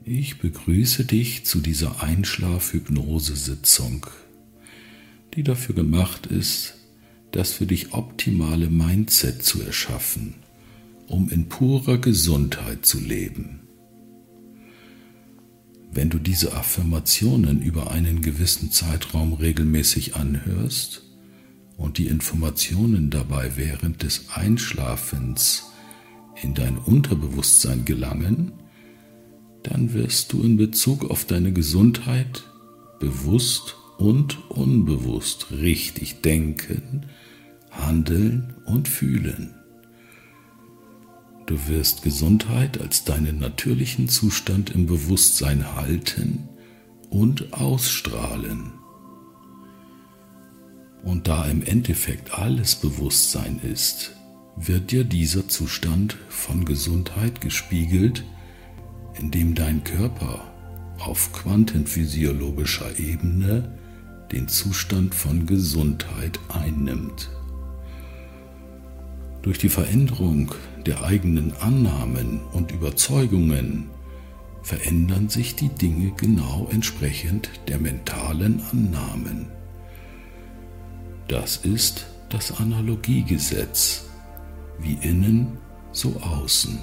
Ich begrüße dich zu dieser Einschlaf-Hypnose-Sitzung, die dafür gemacht ist, das für dich optimale Mindset zu erschaffen, um in purer Gesundheit zu leben. Wenn du diese Affirmationen über einen gewissen Zeitraum regelmäßig anhörst und die Informationen dabei während des Einschlafens in dein Unterbewusstsein gelangen, dann wirst du in Bezug auf deine Gesundheit bewusst und unbewusst richtig denken, handeln und fühlen. Du wirst Gesundheit als deinen natürlichen Zustand im Bewusstsein halten und ausstrahlen. Und da im Endeffekt alles Bewusstsein ist, wird dir dieser Zustand von Gesundheit gespiegelt, indem dein Körper auf quantenphysiologischer Ebene den Zustand von Gesundheit einnimmt. Durch die Veränderung der eigenen Annahmen und Überzeugungen verändern sich die Dinge genau entsprechend der mentalen Annahmen. Das ist das Analogiegesetz, wie innen, so außen.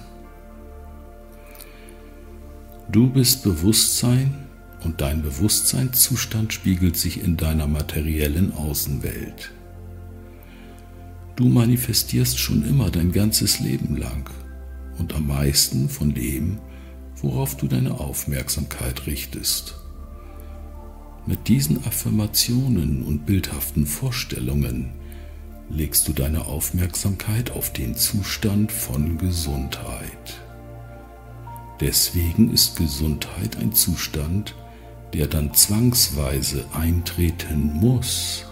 Du bist Bewusstsein und dein Bewusstseinszustand spiegelt sich in deiner materiellen Außenwelt. Du manifestierst schon immer dein ganzes Leben lang und am meisten von dem, worauf du deine Aufmerksamkeit richtest. Mit diesen Affirmationen und bildhaften Vorstellungen legst du deine Aufmerksamkeit auf den Zustand von Gesundheit. Deswegen ist Gesundheit ein Zustand, der dann zwangsweise eintreten muss.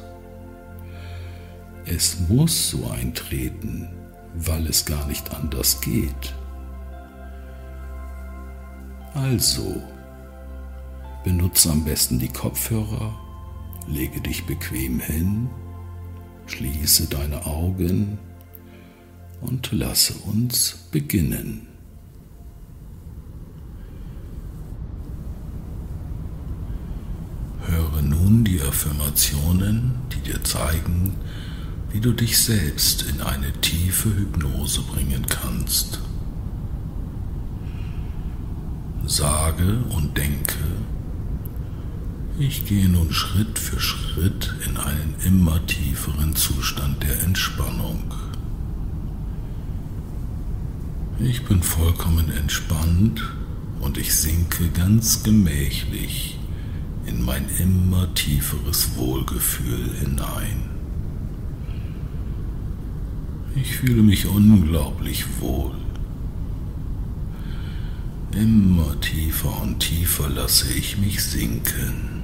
Es muss so eintreten, weil es gar nicht anders geht. Also, benutze am besten die Kopfhörer, lege dich bequem hin, schließe deine Augen und lasse uns beginnen. Höre nun die Affirmationen, die dir zeigen, wie du dich selbst in eine tiefe Hypnose bringen kannst. Sage und denke: Ich gehe nun Schritt für Schritt in einen immer tieferen Zustand der Entspannung. Ich bin vollkommen entspannt und ich sinke ganz gemächlich in mein immer tieferes Wohlgefühl hinein. Ich fühle mich unglaublich wohl. Immer tiefer und tiefer lasse ich mich sinken.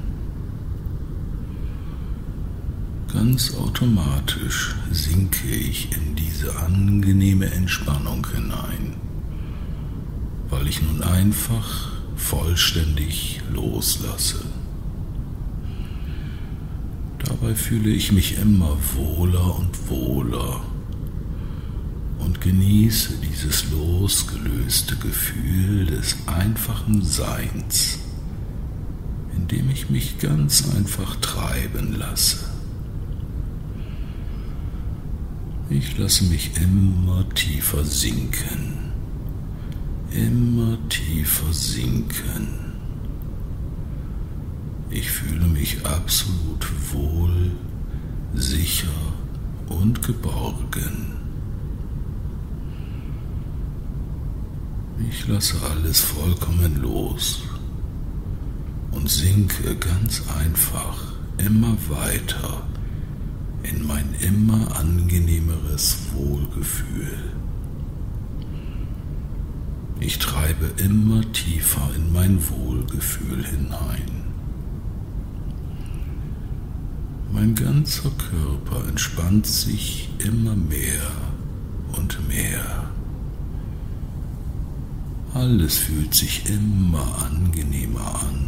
Ganz automatisch sinke ich in diese angenehme Entspannung hinein, weil ich nun einfach vollständig loslasse. Dabei fühle ich mich immer wohler und wohler und genieße dieses losgelöste Gefühl des einfachen Seins, in dem ich mich ganz einfach treiben lasse. Ich lasse mich immer tiefer sinken, immer tiefer sinken. Ich fühle mich absolut wohl, sicher und geborgen. Ich lasse alles vollkommen los und sinke ganz einfach immer weiter in mein immer angenehmeres Wohlgefühl. Ich treibe immer tiefer in mein Wohlgefühl hinein. Mein ganzer Körper entspannt sich immer mehr und mehr. Alles fühlt sich immer angenehmer an.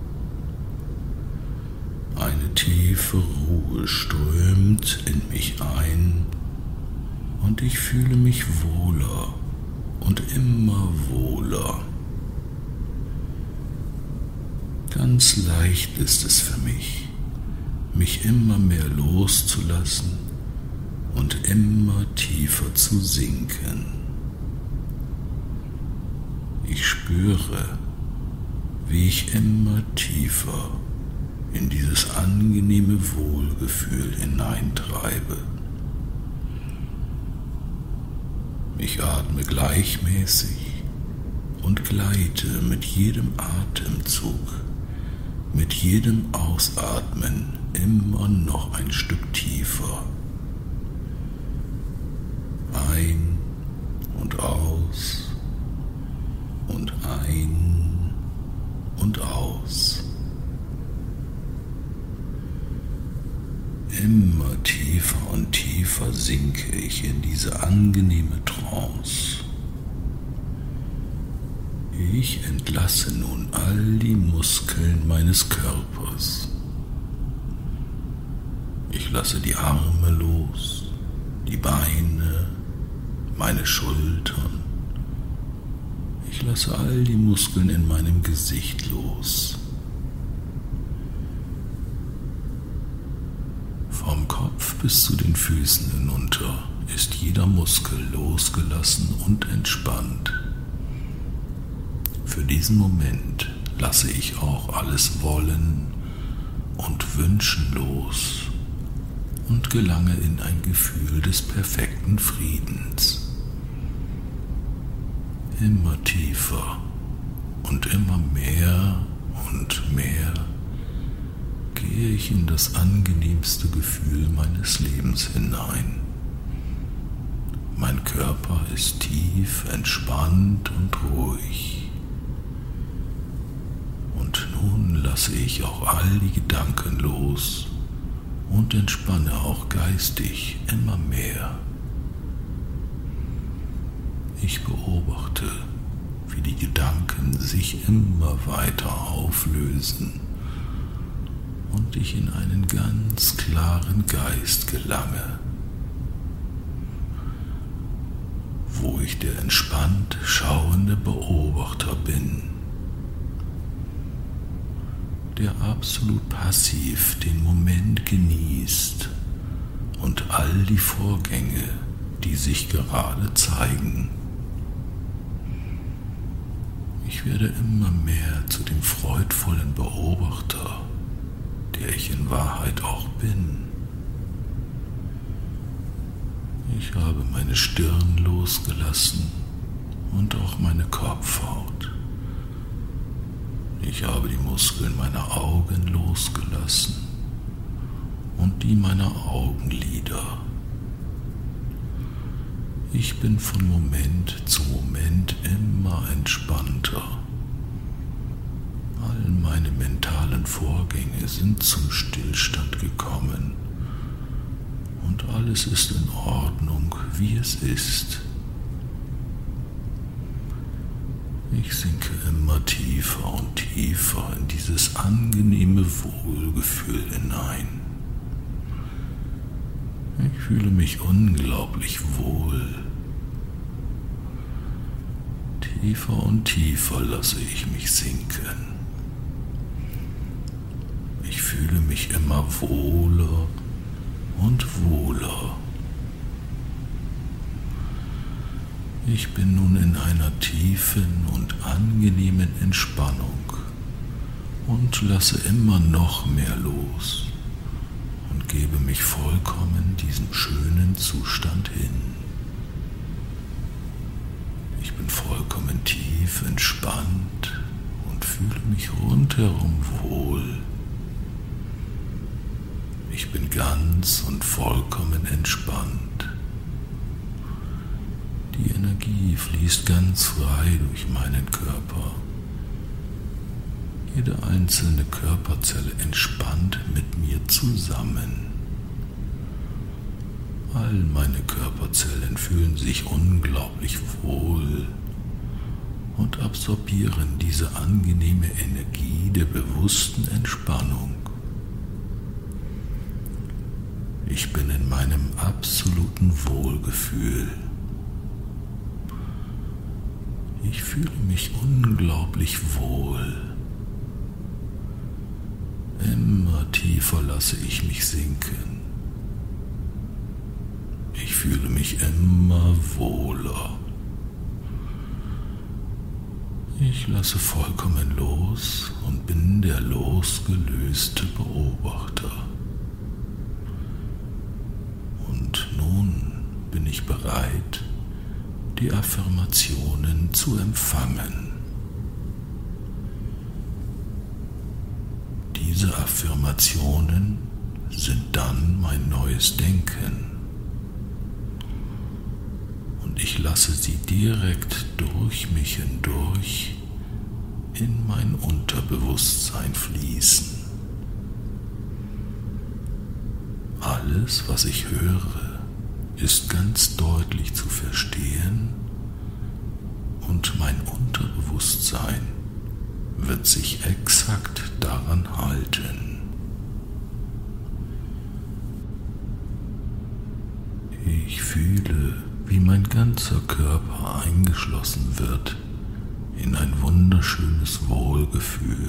Eine tiefe Ruhe strömt in mich ein und ich fühle mich wohler und immer wohler. Ganz leicht ist es für mich, mich immer mehr loszulassen und immer tiefer zu sinken. Ich spüre, wie ich immer tiefer in dieses angenehme Wohlgefühl hineintreibe. Ich atme gleichmäßig und gleite mit jedem Atemzug, mit jedem Ausatmen immer noch ein Stück tiefer. Ein und aus und ein und aus. Immer tiefer und tiefer sinke ich in diese angenehme Trance. Ich entlasse nun all die Muskeln meines Körpers. Ich lasse die Arme los, die Beine, meine Schultern. Ich lasse all die Muskeln in meinem Gesicht los. Vom Kopf bis zu den Füßen hinunter ist jeder Muskel losgelassen und entspannt. Für diesen Moment lasse ich auch alles Wollen und Wünschen los und gelange in ein Gefühl des perfekten Friedens. Immer tiefer und immer mehr und mehr gehe ich in das angenehmste Gefühl meines Lebens hinein. Mein Körper ist tief entspannt und ruhig. Und nun lasse ich auch all die Gedanken los und entspanne auch geistig immer mehr. Ich beobachte, wie die Gedanken sich immer weiter auflösen und ich in einen ganz klaren Geist gelange, wo ich der entspannt schauende Beobachter bin, der absolut passiv den Moment genießt und all die Vorgänge, die sich gerade zeigen. Ich werde immer mehr zu dem freudvollen Beobachter, der ich in Wahrheit auch bin. Ich habe meine Stirn losgelassen und auch meine Kopfhaut. Ich habe die Muskeln meiner Augen losgelassen und die meiner Augenlider. Ich bin von Moment zu Moment immer entspannter. All meine mentalen Vorgänge sind zum Stillstand gekommen und alles ist in Ordnung, wie es ist. Ich sinke immer tiefer und tiefer in dieses angenehme Wohlgefühl hinein. Ich fühle mich unglaublich wohl. Tiefer und tiefer lasse ich mich sinken. Ich fühle mich immer wohler und wohler. Ich bin nun in einer tiefen und angenehmen Entspannung und lasse immer noch mehr los und gebe mich vollkommen diesem schönen Zustand hin. Ich bin vollkommen tief entspannt und fühle mich rundherum wohl. Ich bin ganz und vollkommen entspannt. Die Energie fließt ganz frei durch meinen Körper. Jede einzelne Körperzelle entspannt mit mir zusammen. All meine Körperzellen fühlen sich unglaublich wohl und absorbieren diese angenehme Energie der bewussten Entspannung. Ich bin in meinem absoluten Wohlgefühl. Ich fühle mich unglaublich wohl. Immer tiefer lasse ich mich sinken. Ich fühle mich immer wohler. Ich lasse vollkommen los und bin der losgelöste Beobachter. Und nun bin ich bereit, die Affirmationen zu empfangen. Diese Affirmationen sind dann mein neues Denken. Und ich lasse sie direkt durch mich hindurch in mein Unterbewusstsein fließen. Alles, was ich höre, ist ganz deutlich zu verstehen und mein Unterbewusstsein wird sich exakt daran halten. Ich fühle, wie mein ganzer Körper eingeschlossen wird in ein wunderschönes Wohlgefühl.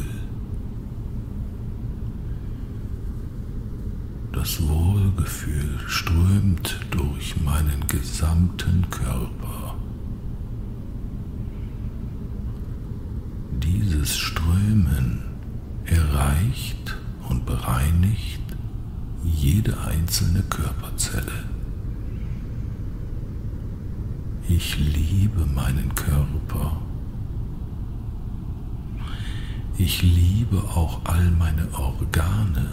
Das Wohlgefühl strömt durch meinen gesamten Körper. Dieses Strömen erreicht und bereinigt jede einzelne Körperzelle. Ich liebe meinen Körper. Ich liebe auch all meine Organe.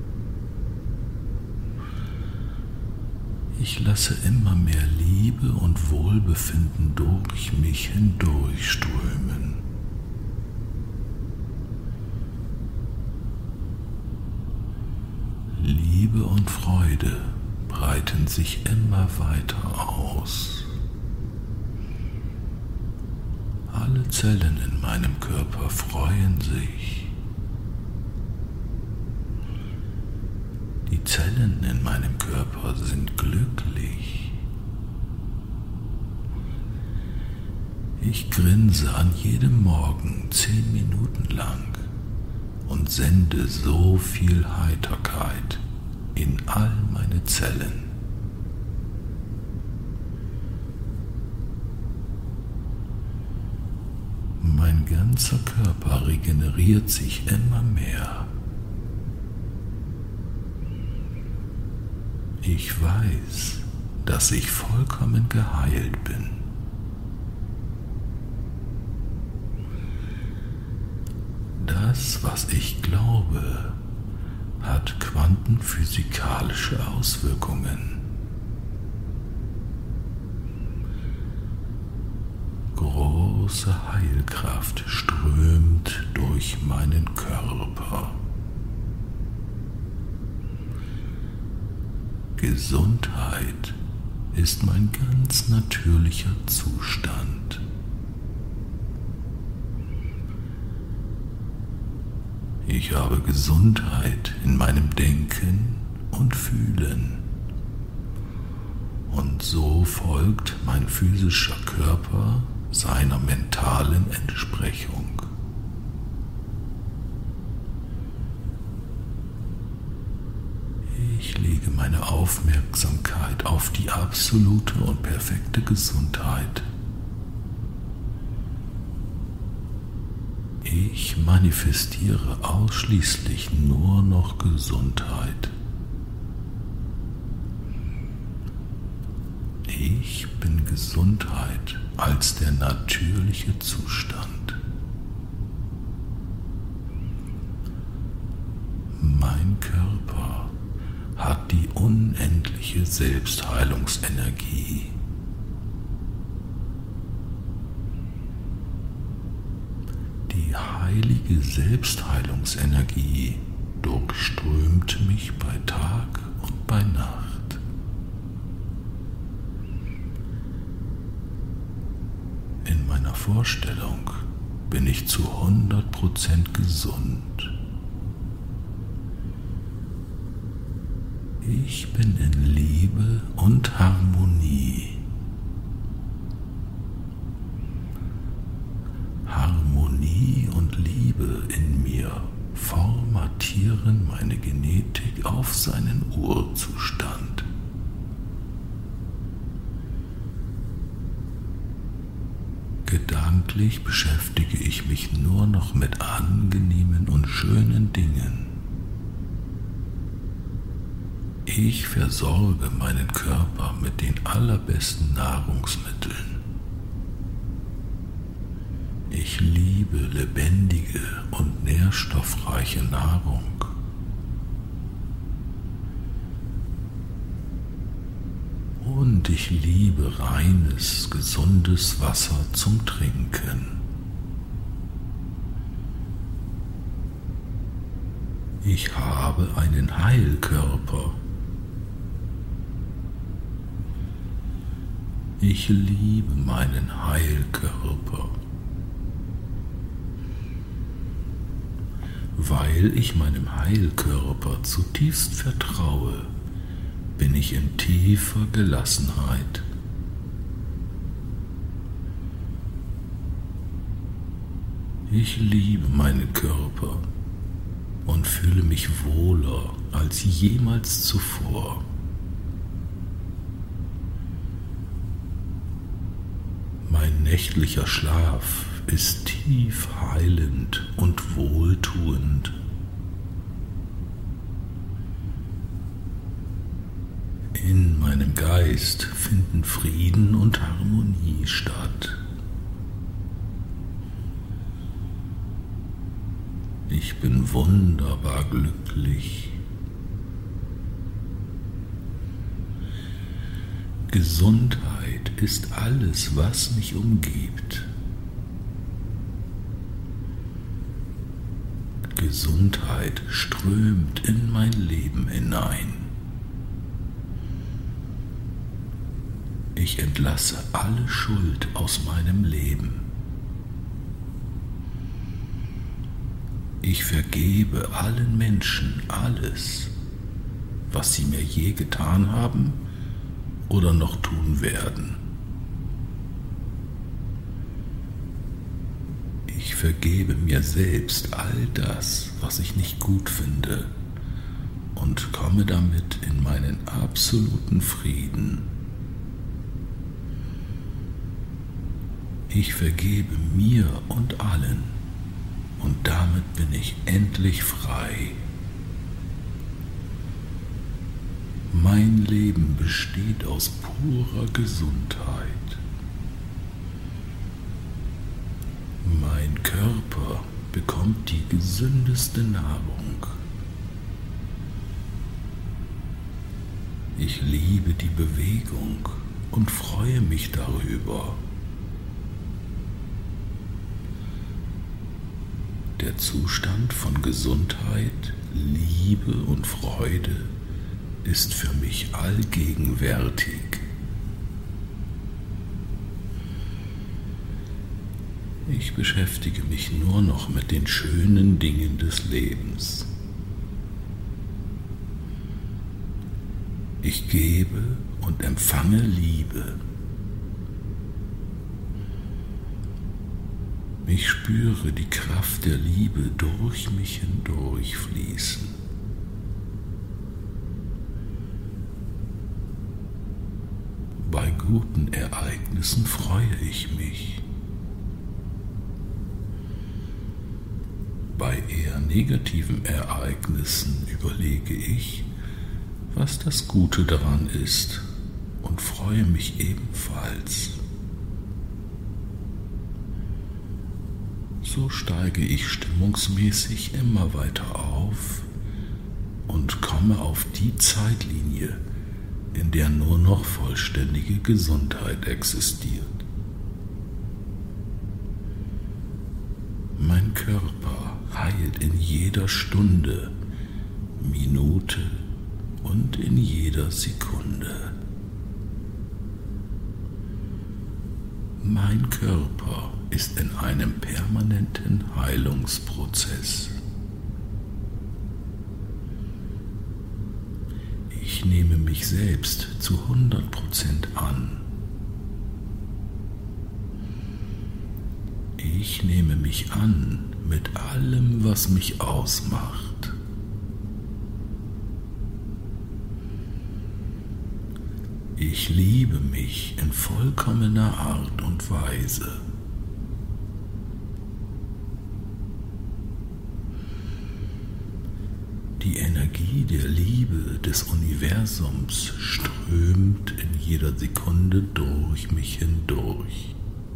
Ich lasse immer mehr Liebe und Wohlbefinden durch mich hindurchströmen. Liebe und Freude breiten sich immer weiter aus. Alle Zellen in meinem Körper freuen sich. Die Zellen in meinem Körper sind glücklich. Ich grinse an jedem Morgen 10 Minuten lang und sende so viel Heiterkeit in all meine Zellen. Mein ganzer Körper regeneriert sich immer mehr. Ich weiß, dass ich vollkommen geheilt bin. Das, was ich glaube, hat quantenphysikalische Auswirkungen. Große Heilkraft strömt durch meinen Körper. Gesundheit ist mein ganz natürlicher Zustand. Ich habe Gesundheit in meinem Denken und Fühlen. Und so folgt mein physischer Körper seiner mentalen Entsprechung. Ich lege meine Aufmerksamkeit auf die absolute und perfekte Gesundheit. Ich manifestiere ausschließlich nur noch Gesundheit. Ich bin Gesundheit als der natürliche Zustand. Mein Körper hat die unendliche Selbstheilungsenergie. Die heilige Selbstheilungsenergie durchströmt mich bei Tag und bei Nacht. In meiner Vorstellung bin ich zu 100% gesund. Ich bin in Liebe und Harmonie. Harmonie und Liebe in mir formen formatieren meine Genetik auf seinen Urzustand. Gedanklich beschäftige ich mich nur noch mit angenehmen und schönen Dingen. Ich versorge meinen Körper mit den allerbesten Nahrungsmitteln. Ich liebe lebendige und nährstoffreiche Nahrung. Und ich liebe reines, gesundes Wasser zum Trinken. Ich habe einen Heilkörper. Ich liebe meinen Heilkörper. Weil ich meinem Heilkörper zutiefst vertraue, bin ich in tiefer Gelassenheit. Ich liebe meinen Körper und fühle mich wohler als jemals zuvor. Mein nächtlicher Schlaf ist tief heilend und wohltuend. In meinem Geist finden Frieden und Harmonie statt. Ich bin wunderbar glücklich. Gesundheit ist alles, was mich umgibt. Gesundheit strömt in mein Leben hinein. Ich entlasse alle Schuld aus meinem Leben. Ich vergebe allen Menschen alles, was sie mir je getan haben oder noch tun werden. Ich vergebe mir selbst all das, was ich nicht gut finde, und komme damit in meinen absoluten Frieden. Ich vergebe mir und allen, und damit bin ich endlich frei. Mein Leben besteht aus purer Gesundheit. Mein Körper bekommt die gesündeste Nahrung. Ich liebe die Bewegung und freue mich darüber. Der Zustand von Gesundheit, Liebe und Freude ist für mich allgegenwärtig. Ich beschäftige mich nur noch mit den schönen Dingen des Lebens. Ich gebe und empfange Liebe. Ich spüre die Kraft der Liebe durch mich hindurch fließen. Bei guten Ereignissen freue ich mich. Bei eher negativen Ereignissen überlege ich, was das Gute daran ist, und freue mich ebenfalls. So steige ich stimmungsmäßig immer weiter auf und komme auf die Zeitlinie, in der nur noch vollständige Gesundheit existiert. Mein Körper heilt in jeder Stunde, Minute und in jeder Sekunde. Mein Körper ist in einem permanenten Heilungsprozess. Ich nehme mich selbst zu 100% an. Ich nehme mich an mit allem, was mich ausmacht. Ich liebe mich in vollkommener Art und Weise. Die Energie der Liebe des Universums strömt in jeder Sekunde durch mich hindurch.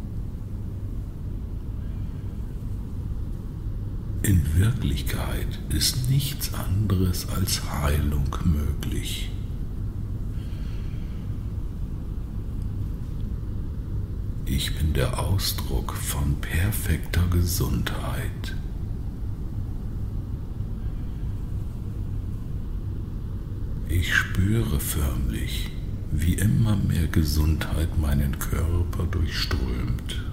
In Wirklichkeit ist nichts anderes als Heilung möglich. Ich bin der Ausdruck von perfekter Gesundheit. Ich spüre förmlich, wie immer mehr Gesundheit meinen Körper durchströmt.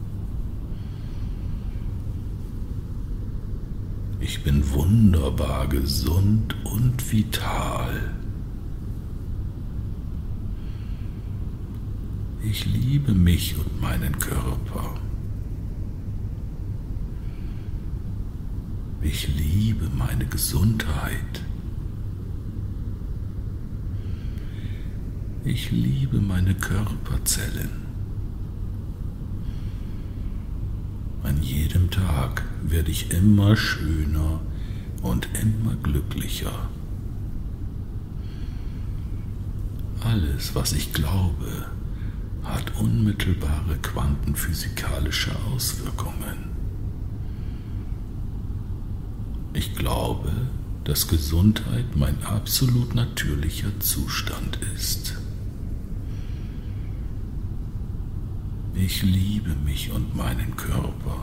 Ich bin wunderbar gesund und vital. Ich liebe mich und meinen Körper. Ich liebe meine Gesundheit. Ich liebe meine Körperzellen. An jedem Tag werde ich immer schöner und immer glücklicher. Alles, was ich glaube, hat unmittelbare quantenphysikalische Auswirkungen. Ich glaube, dass Gesundheit mein absolut natürlicher Zustand ist. Ich liebe mich und meinen Körper.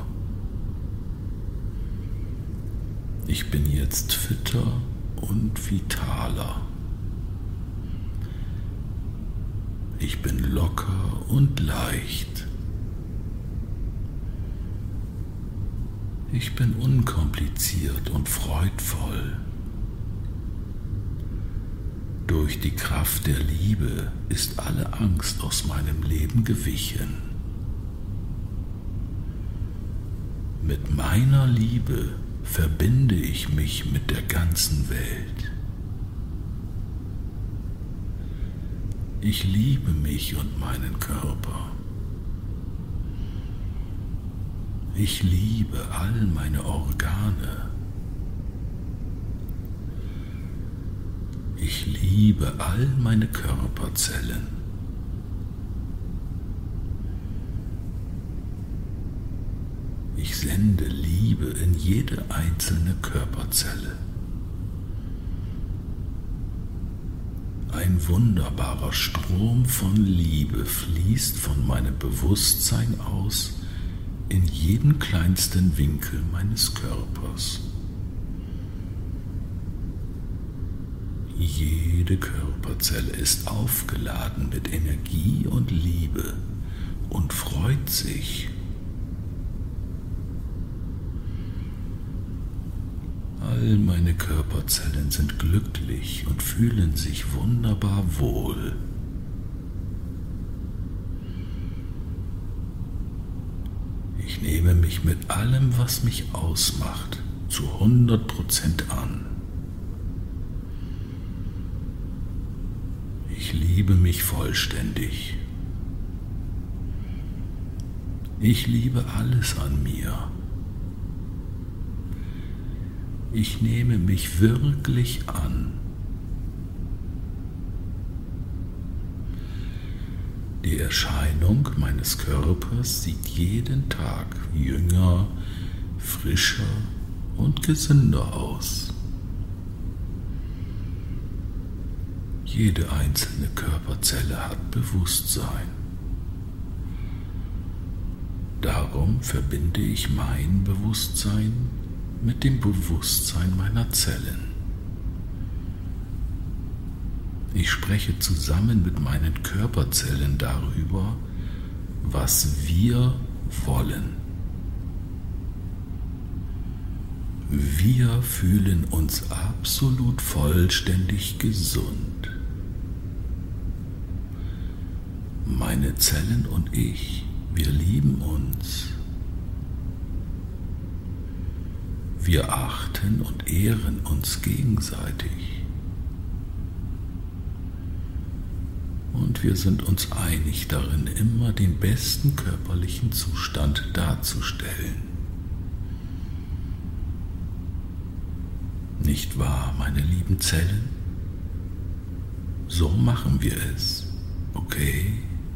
Ich bin jetzt fitter und vitaler. Ich bin locker und leicht. Ich bin unkompliziert und freudvoll. Durch die Kraft der Liebe ist alle Angst aus meinem Leben gewichen. Mit meiner Liebe verbinde ich mich mit der ganzen Welt. Ich liebe mich und meinen Körper. Ich liebe all meine Organe. Ich liebe all meine Körperzellen. Ich sende Liebe in jede einzelne Körperzelle. Ein wunderbarer Strom von Liebe fließt von meinem Bewusstsein aus in jeden kleinsten Winkel meines Körpers. Jede Körperzelle ist aufgeladen mit Energie und Liebe und freut sich. All meine Körperzellen sind glücklich und fühlen sich wunderbar wohl. Ich nehme mich mit allem, was mich ausmacht, zu 100% an. Ich liebe mich vollständig. Ich liebe alles an mir. Ich nehme mich wirklich an. Die Erscheinung meines Körpers sieht jeden Tag jünger, frischer und gesünder aus. Jede einzelne Körperzelle hat Bewusstsein. Darum verbinde ich mein Bewusstsein mit dem Bewusstsein meiner Zellen. Ich spreche zusammen mit meinen Körperzellen darüber, was wir wollen. Wir fühlen uns absolut vollständig gesund. Meine Zellen und ich, wir lieben uns. Wir achten und ehren uns gegenseitig. Und wir sind uns einig darin, immer den besten körperlichen Zustand darzustellen. Nicht wahr, meine lieben Zellen? So machen wir es, okay?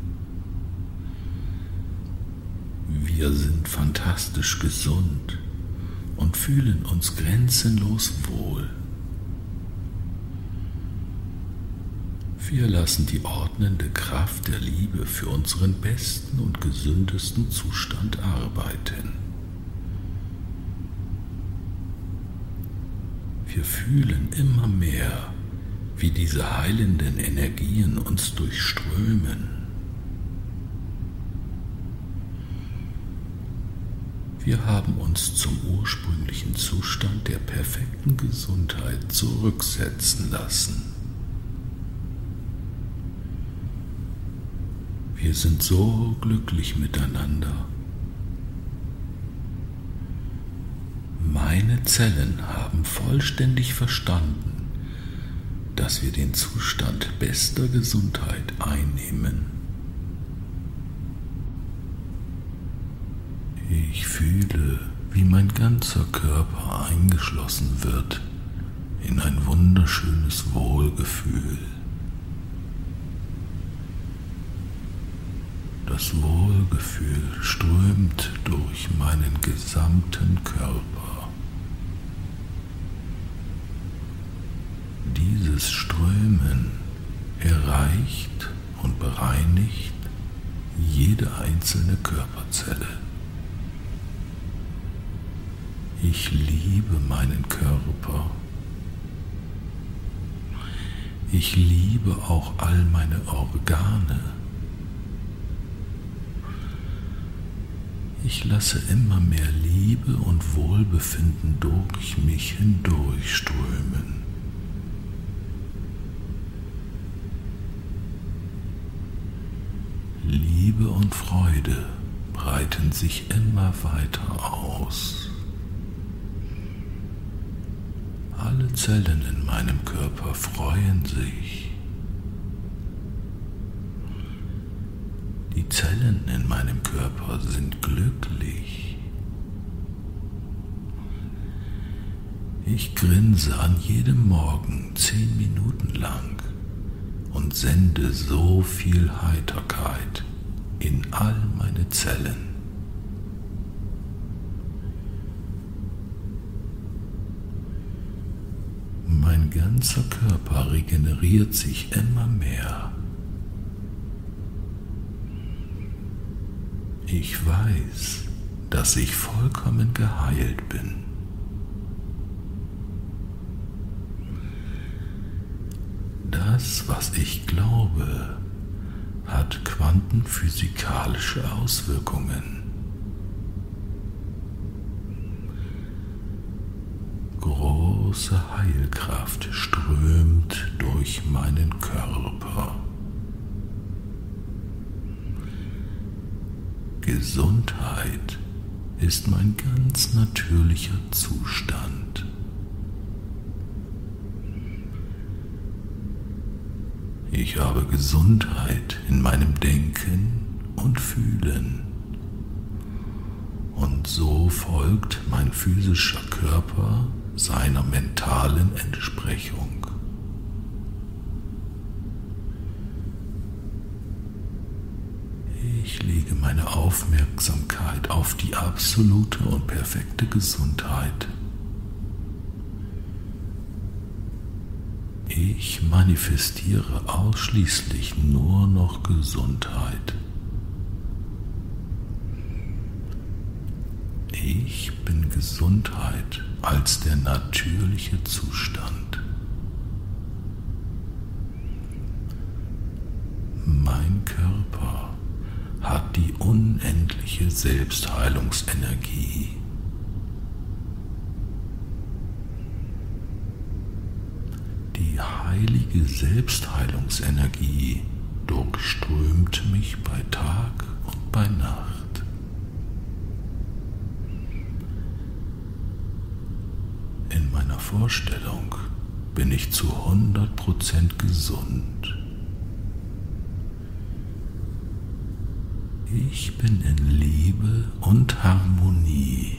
Wir sind fantastisch gesund und fühlen uns grenzenlos wohl. Wir lassen die ordnende Kraft der Liebe für unseren besten und gesündesten Zustand arbeiten. Wir fühlen immer mehr, wie diese heilenden Energien uns durchströmen. Wir haben uns zum ursprünglichen Zustand der perfekten Gesundheit zurücksetzen lassen. Wir sind so glücklich miteinander. Meine Zellen haben vollständig verstanden, dass wir den Zustand bester Gesundheit einnehmen. Ich fühle, wie mein ganzer Körper eingeschlossen wird in ein wunderschönes Wohlgefühl. Das Wohlgefühl strömt durch meinen gesamten Körper. Dieses Strömen erreicht und bereinigt jede einzelne Körperzelle. Ich liebe meinen Körper. Ich liebe auch all meine Organe. Ich lasse immer mehr Liebe und Wohlbefinden durch mich hindurchströmen. Liebe und Freude breiten sich immer weiter aus. Alle Zellen in meinem Körper freuen sich. Die Zellen in meinem Körper sind glücklich. Ich grinse an jedem Morgen 10 Minuten lang und sende so viel Heiterkeit in all meine Zellen. Mein ganzer Körper regeneriert sich immer mehr. Ich weiß, dass ich vollkommen geheilt bin. Das, was ich glaube, hat quantenphysikalische Auswirkungen. Große Heilkraft strömt durch meinen Körper. Gesundheit ist mein ganz natürlicher Zustand. Ich habe Gesundheit in meinem Denken und Fühlen. Und so folgt mein physischer Körper seiner mentalen Entsprechung. Ich lege meine Aufmerksamkeit auf die absolute und perfekte Gesundheit. Ich manifestiere ausschließlich nur noch Gesundheit. Ich bin Gesundheit als der natürliche Zustand. Mein Körper hat die unendliche Selbstheilungsenergie. Die heilige Selbstheilungsenergie durchströmt mich bei Tag und bei Nacht. In meiner Vorstellung bin ich zu 100% gesund. Ich bin in Liebe und Harmonie.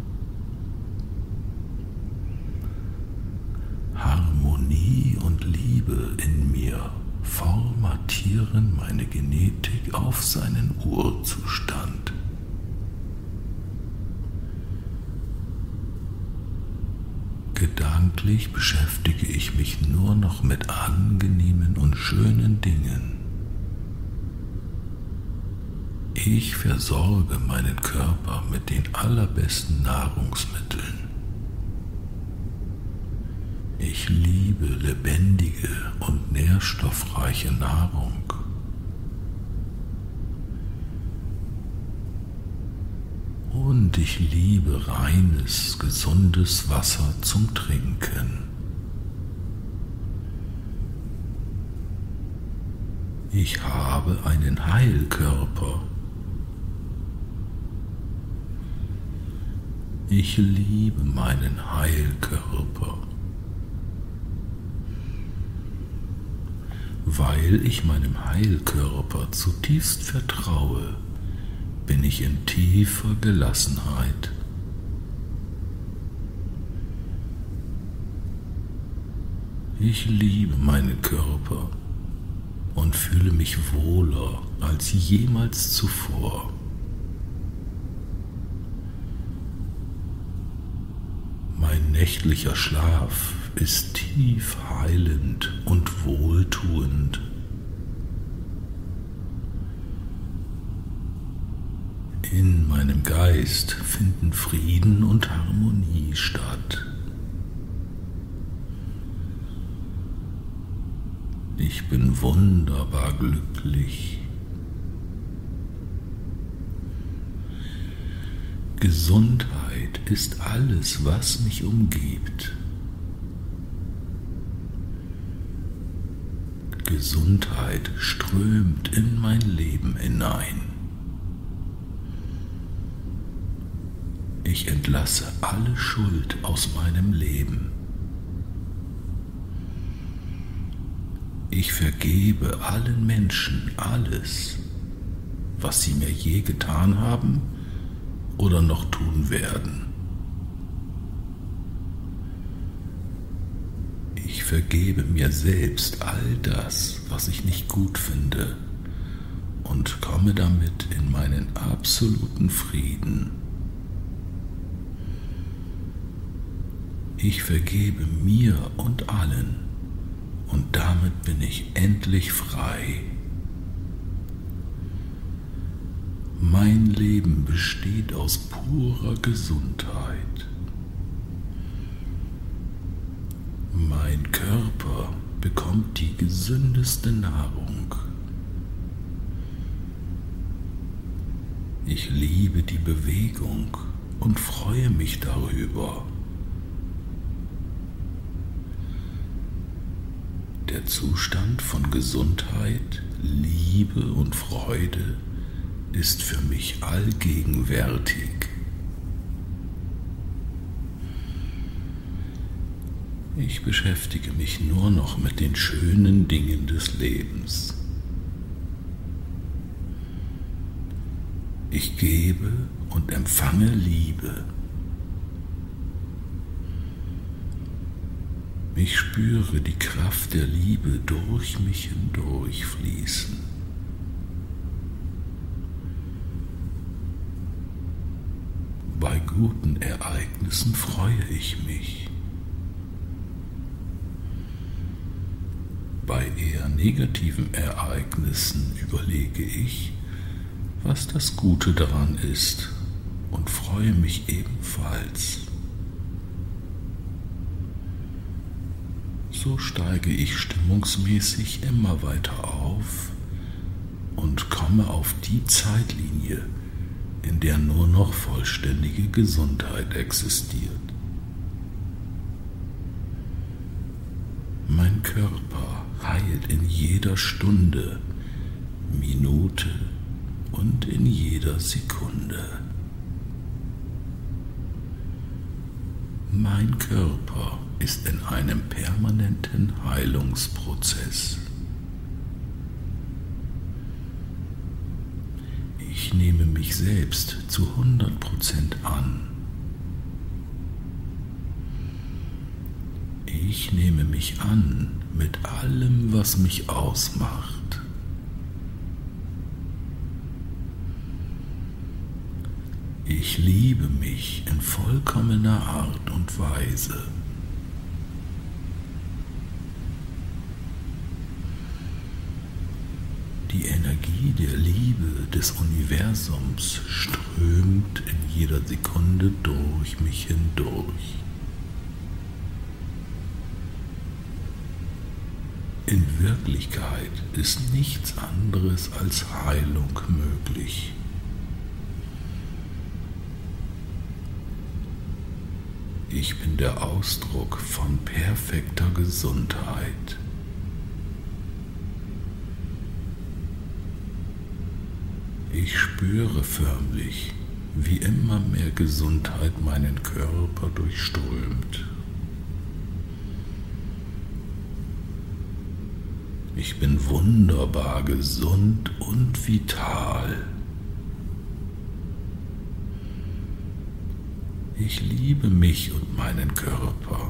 Harmonie und Liebe in mir formatieren meine Genetik auf seinen Urzustand. Gedanklich beschäftige ich mich nur noch mit angenehmen und schönen Dingen. Ich versorge meinen Körper mit den allerbesten Nahrungsmitteln. Ich liebe lebendige und nährstoffreiche Nahrung. Und ich liebe reines, gesundes Wasser zum Trinken. Ich habe einen Heilkörper. Ich liebe meinen Heilkörper. Weil ich meinem Heilkörper zutiefst vertraue, bin ich in tiefer Gelassenheit. Ich liebe meinen Körper und fühle mich wohler als jemals zuvor. Mein nächtlicher Schlaf ist tief heilend und wohltuend. In meinem Geist finden Frieden und Harmonie statt. Ich bin wunderbar glücklich. Gesundheit ist alles, was mich umgibt. Gesundheit strömt in mein Leben hinein. Ich entlasse alle Schuld aus meinem Leben. Ich vergebe allen Menschen alles, was sie mir je getan haben oder noch tun werden. Ich vergebe mir selbst all das, was ich nicht gut finde, und komme damit in meinen absoluten Frieden. Ich vergebe mir und allen, und damit bin ich endlich frei. Mein Leben besteht aus purer Gesundheit. Mein Körper bekommt die gesündeste Nahrung. Ich liebe die Bewegung und freue mich darüber. Der Zustand von Gesundheit, Liebe und Freude ist für mich allgegenwärtig. Ich beschäftige mich nur noch mit den schönen Dingen des Lebens. Ich gebe und empfange Liebe. Ich spüre die Kraft der Liebe durch mich hindurch fließen. Bei guten Ereignissen freue ich mich. Bei eher negativen Ereignissen überlege ich, was das Gute daran ist, und freue mich ebenfalls. So steige ich stimmungsmäßig immer weiter auf und komme auf die Zeitlinie, in der nur noch vollständige Gesundheit existiert. Mein Körper heilt in jeder Stunde, Minute und in jeder Sekunde. Mein Körper ist in einem permanenten Heilungsprozess. Ich Ich nehme mich selbst zu 100% an. Ich nehme mich an mit allem, was mich ausmacht. Ich liebe mich in vollkommener Art und Weise. Die Energie der Liebe des Universums strömt in jeder Sekunde durch mich hindurch. In Wirklichkeit ist nichts anderes als Heilung möglich. Ich bin der Ausdruck von perfekter Gesundheit. Ich spüre förmlich, wie immer mehr Gesundheit meinen Körper durchströmt. Ich bin wunderbar gesund und vital. Ich liebe mich und meinen Körper.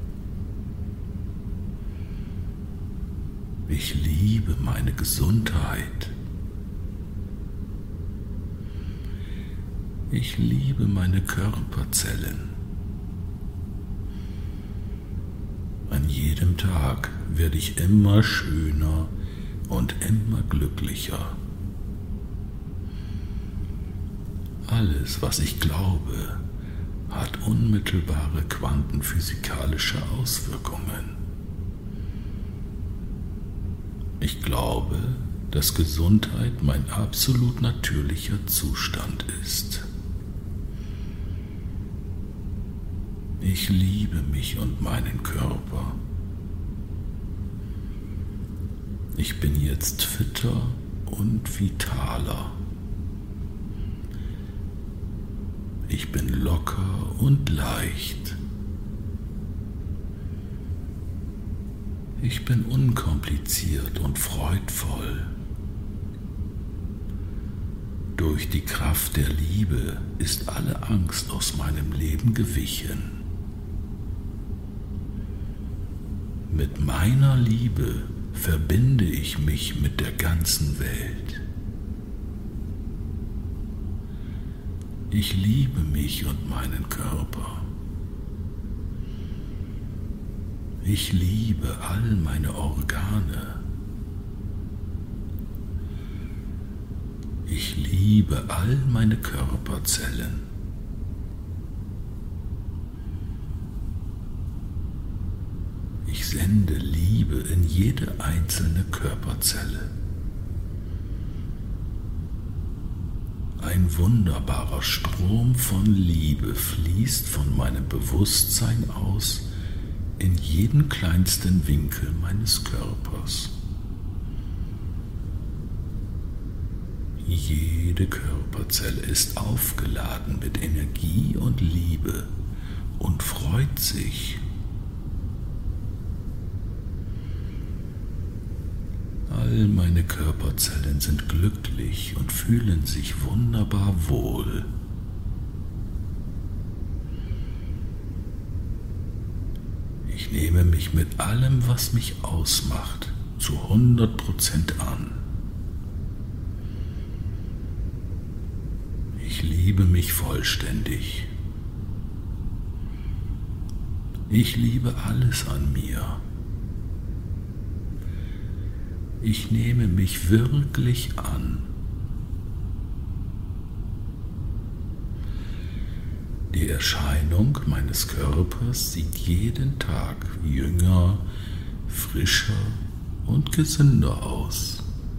Ich liebe meine Gesundheit. Ich liebe meine Körperzellen. An jedem Tag werde ich immer schöner und immer glücklicher. Alles, was ich glaube, hat unmittelbare quantenphysikalische Auswirkungen. Ich glaube, dass Gesundheit mein absolut natürlicher Zustand ist. Ich liebe mich und meinen Körper. Ich bin jetzt fitter und vitaler. Ich bin locker und leicht. Ich bin unkompliziert und freudvoll. Durch die Kraft der Liebe ist alle Angst aus meinem Leben gewichen. Mit meiner Liebe verbinde ich mich mit der ganzen Welt. Ich liebe mich und meinen Körper. Ich liebe all meine Organe. Ich liebe all meine Körperzellen. Ich sende Liebe in jede einzelne Körperzelle. Ein wunderbarer Strom von Liebe fließt von meinem Bewusstsein aus in jeden kleinsten Winkel meines Körpers. Jede Körperzelle ist aufgeladen mit Energie und Liebe und freut sich. All meine Körperzellen sind glücklich und fühlen sich wunderbar wohl. Ich nehme mich mit allem, was mich ausmacht, zu 100% an. Ich liebe mich vollständig. Ich liebe alles an mir. Ich nehme mich wirklich an. Die Erscheinung meines Körpers sieht jeden Tag jünger, frischer und gesünder aus.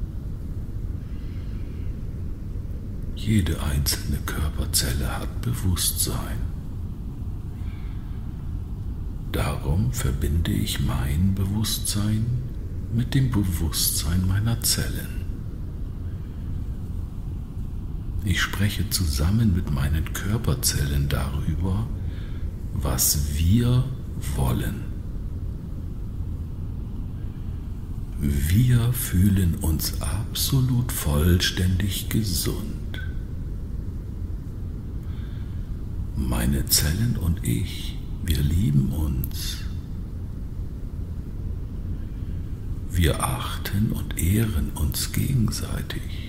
Jede einzelne Körperzelle hat Bewusstsein. Darum verbinde ich mein Bewusstsein mit dem Bewusstsein meiner Zellen. Ich spreche zusammen mit meinen Körperzellen darüber, was wir wollen. Wir fühlen uns absolut vollständig gesund. Meine Zellen und ich, wir lieben uns. Wir achten und ehren uns gegenseitig.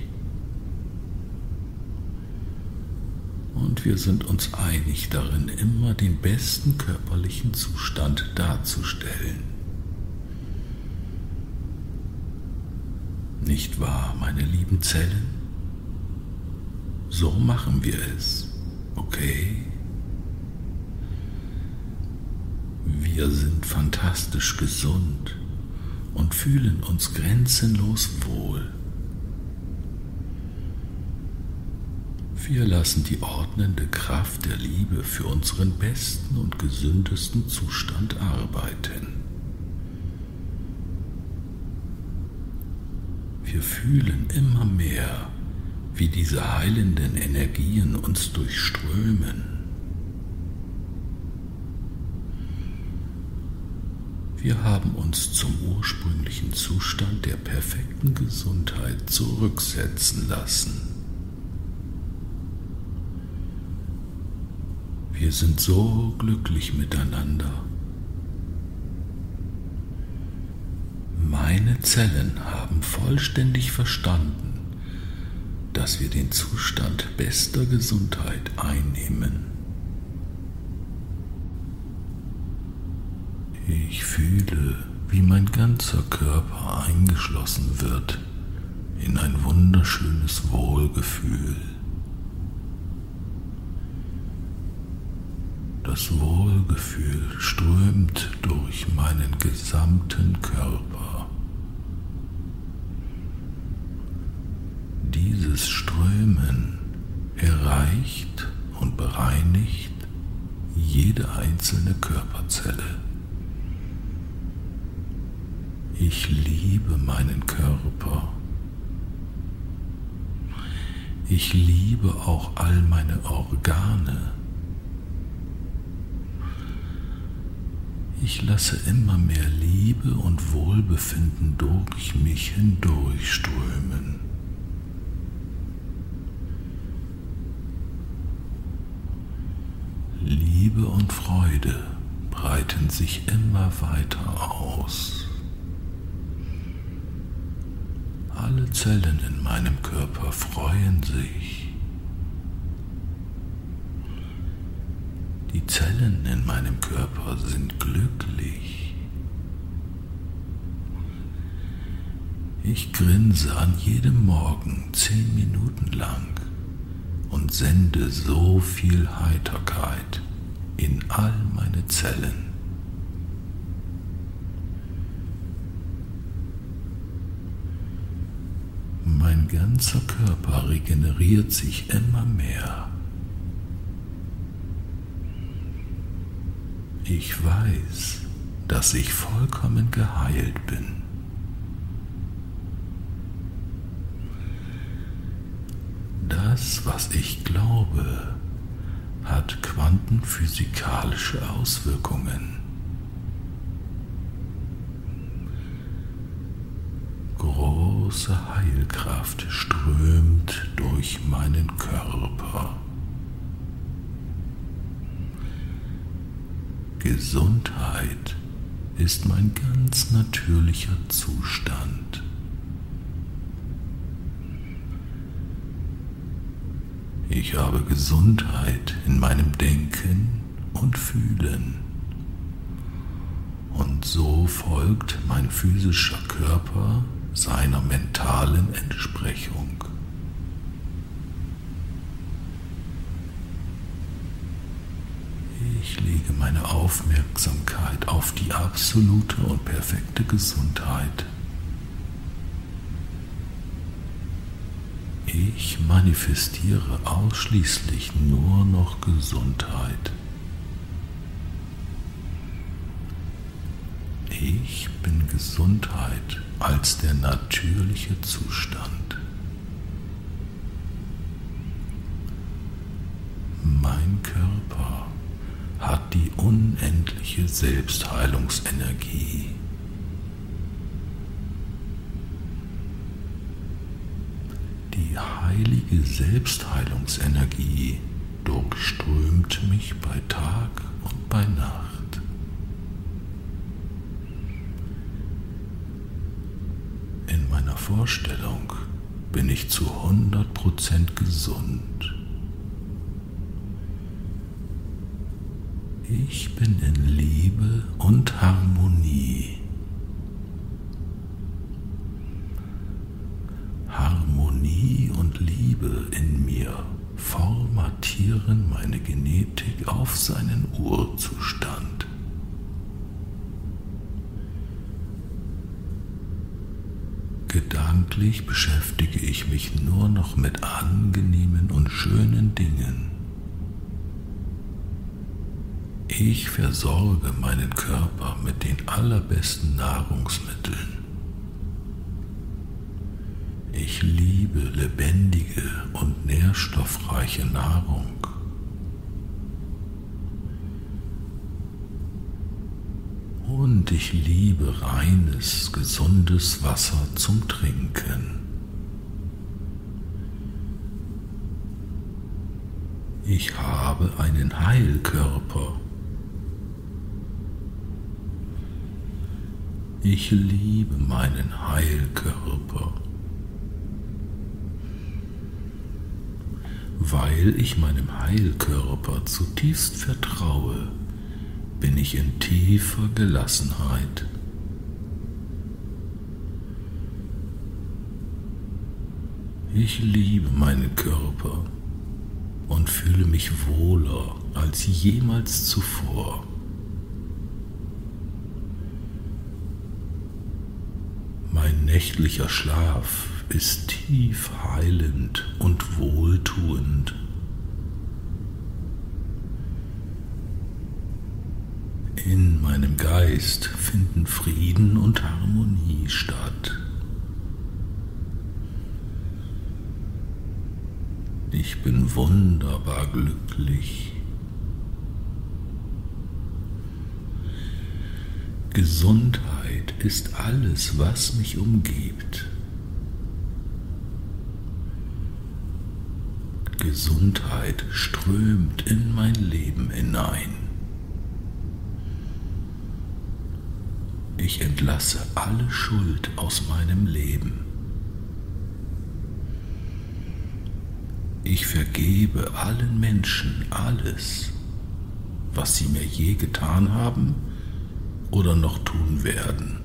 Und wir sind uns einig darin, immer den besten körperlichen Zustand darzustellen. Nicht wahr, meine lieben Zellen? So machen wir es, okay? Wir sind fantastisch gesund und fühlen uns grenzenlos wohl. Wir lassen die ordnende Kraft der Liebe für unseren besten und gesündesten Zustand arbeiten. Wir fühlen immer mehr, wie diese heilenden Energien uns durchströmen. Wir haben uns zum ursprünglichen Zustand der perfekten Gesundheit zurücksetzen lassen. Wir sind so glücklich miteinander. Meine Zellen haben vollständig verstanden, dass wir den Zustand bester Gesundheit einnehmen. Ich fühle, wie mein ganzer Körper eingeschlossen wird in ein wunderschönes Wohlgefühl. Das Wohlgefühl strömt durch meinen gesamten Körper. Dieses Strömen erreicht und bereinigt jede einzelne Körperzelle. Ich liebe meinen Körper. Ich liebe auch all meine Organe. Ich lasse immer mehr Liebe und Wohlbefinden durch mich hindurchströmen. Liebe und Freude breiten sich immer weiter aus. Alle Zellen in meinem Körper freuen sich. Die Zellen in meinem Körper sind glücklich. Ich grinse an jedem Morgen 10 Minuten lang und sende so viel Heiterkeit in all meine Zellen. Mein ganzer Körper regeneriert sich immer mehr. Ich weiß, dass ich vollkommen geheilt bin. Das, was ich glaube, hat quantenphysikalische Auswirkungen. Große Heilkraft strömt durch meinen Körper. Gesundheit ist mein ganz natürlicher Zustand. Ich habe Gesundheit in meinem Denken und Fühlen. Und so folgt mein physischer Körper seiner mentalen Entsprechung. Ich lege meine Aufmerksamkeit auf die absolute und perfekte Gesundheit. Ich manifestiere ausschließlich nur noch Gesundheit. Ich bin Gesundheit als der natürliche Zustand. Mein Körper hat die unendliche Selbstheilungsenergie. Die heilige Selbstheilungsenergie durchströmt mich bei Tag und bei Nacht. In meiner Vorstellung bin ich zu 100% gesund. Ich bin in Liebe und Harmonie. Harmonie und Liebe in mir formatieren meine Genetik auf seinen Urzustand. Gedanklich beschäftige ich mich nur noch mit angenehmen und schönen Dingen. Ich versorge meinen Körper mit den allerbesten Nahrungsmitteln. Ich liebe lebendige und nährstoffreiche Nahrung. Und ich liebe reines, gesundes Wasser zum Trinken. Ich habe einen Heilkörper. Ich liebe meinen Heilkörper. Weil ich meinem Heilkörper zutiefst vertraue, bin ich in tiefer Gelassenheit. Ich liebe meinen Körper und fühle mich wohler als jemals zuvor. Mein nächtlicher Schlaf ist tief heilend und wohltuend. In meinem Geist finden Frieden und Harmonie statt. Ich bin wunderbar glücklich. Gesundheit ist alles, was mich umgibt. Gesundheit strömt in mein Leben hinein. Ich entlasse alle Schuld aus meinem Leben. Ich vergebe allen Menschen alles, was sie mir je getan haben oder noch tun werden.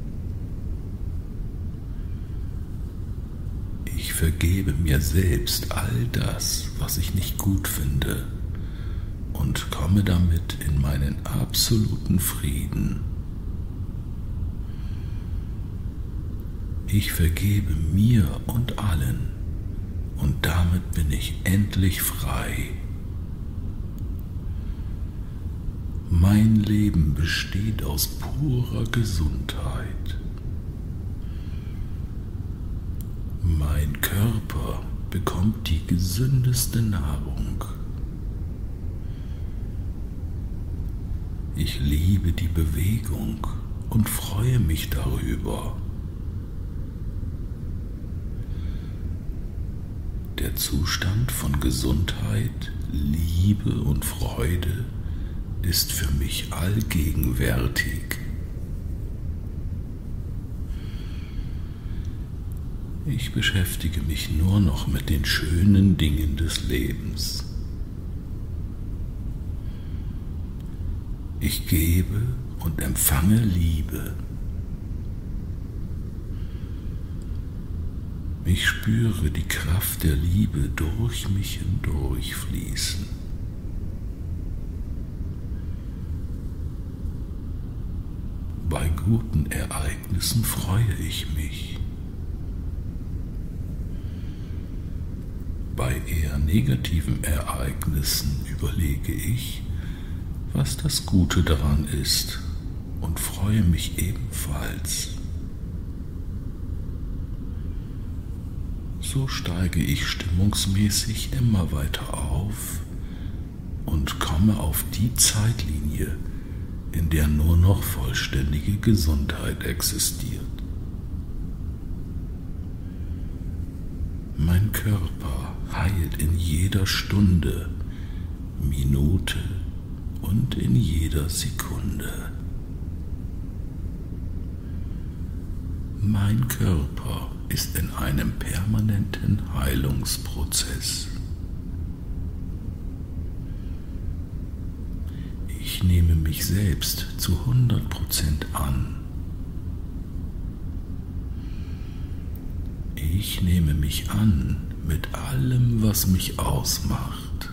Ich vergebe mir selbst all das, was ich nicht gut finde, und komme damit in meinen absoluten Frieden. Ich vergebe mir und allen, und damit bin ich endlich frei. Mein Leben besteht aus purer Gesundheit. Mein Körper bekommt die gesündeste Nahrung. Ich liebe die Bewegung und freue mich darüber. Der Zustand von Gesundheit, Liebe und Freude ist für mich allgegenwärtig. Ich beschäftige mich nur noch mit den schönen Dingen des Lebens. Ich gebe und empfange Liebe. Ich spüre die Kraft der Liebe durch mich hindurch fließen. Bei guten Ereignissen freue ich mich. Bei eher negativen Ereignissen überlege ich, was das Gute daran ist, und freue mich ebenfalls. So steige ich stimmungsmäßig immer weiter auf und komme auf die Zeitlinie, in der nur noch vollständige Gesundheit existiert. Mein Körper heilt in jeder Stunde, Minute und in jeder Sekunde. Mein Körper ist in einem permanenten Heilungsprozess. Ich nehme mich selbst zu 100% an. Ich nehme mich an mit allem, was mich ausmacht.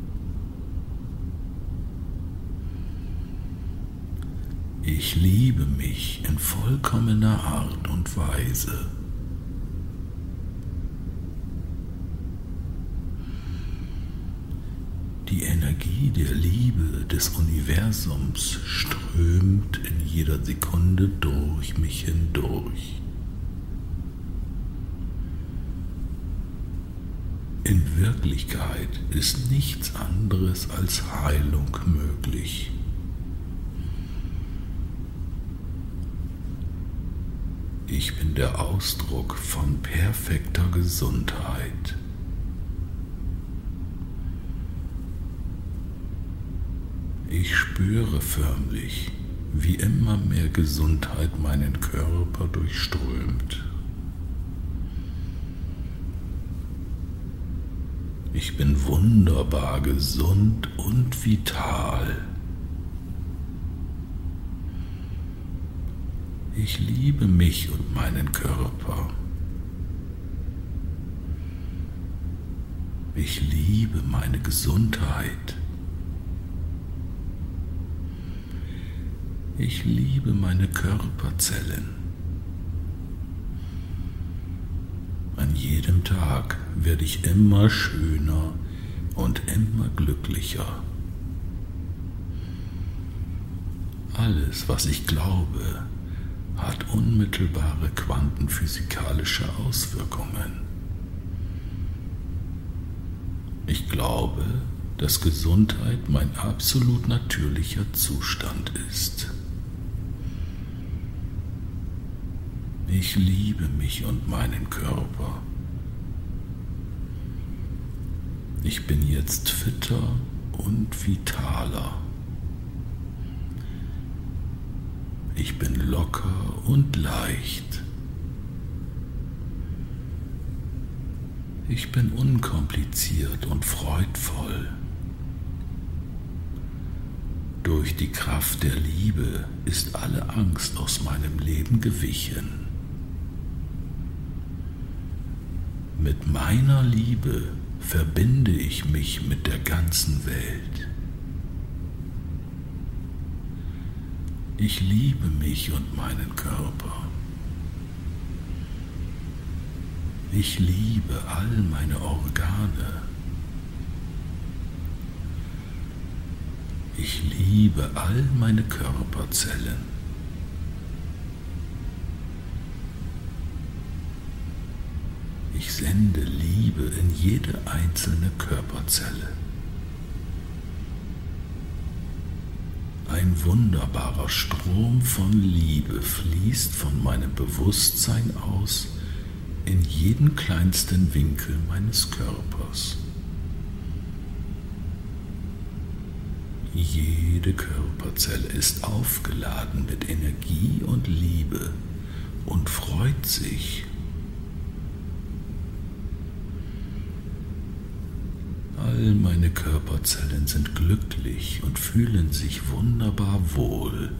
Ich liebe mich in vollkommener Art und Weise. Die Energie der Liebe des Universums strömt in jeder Sekunde durch mich hindurch. In Wirklichkeit ist nichts anderes als Heilung möglich. Ich bin der Ausdruck von perfekter Gesundheit. Ich spüre förmlich, wie immer mehr Gesundheit meinen Körper durchströmt. Ich bin wunderbar gesund und vital. Ich liebe mich und meinen Körper. Ich liebe meine Gesundheit. Ich liebe meine Körperzellen. An jedem Tag werde ich immer schöner und immer glücklicher. Alles, was ich glaube, hat unmittelbare quantenphysikalische Auswirkungen. Ich glaube, dass Gesundheit mein absolut natürlicher Zustand ist. Ich liebe mich und meinen Körper. Ich bin jetzt fitter und vitaler. Ich bin locker und leicht. Ich bin unkompliziert und freudvoll. Durch die Kraft der Liebe ist alle Angst aus meinem Leben gewichen. Mit meiner Liebe verbinde ich mich mit der ganzen Welt. Ich liebe mich und meinen Körper. Ich liebe all meine Organe. Ich liebe all meine Körperzellen. Ich sende Liebe in jede einzelne Körperzelle. Ein wunderbarer Strom von Liebe fließt von meinem Bewusstsein aus in jeden kleinsten Winkel meines Körpers. Jede Körperzelle ist aufgeladen mit Energie und Liebe und freut sich. All meine Körperzellen sind glücklich und fühlen sich wunderbar wohl.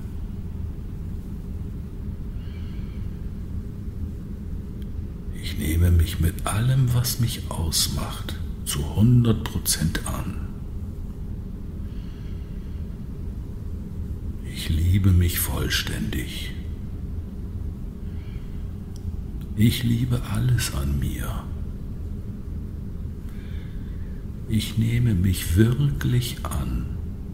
Ich nehme mich mit allem, was mich ausmacht, zu 100% an. Ich liebe mich vollständig. Ich liebe alles an mir. Ich nehme mich wirklich an.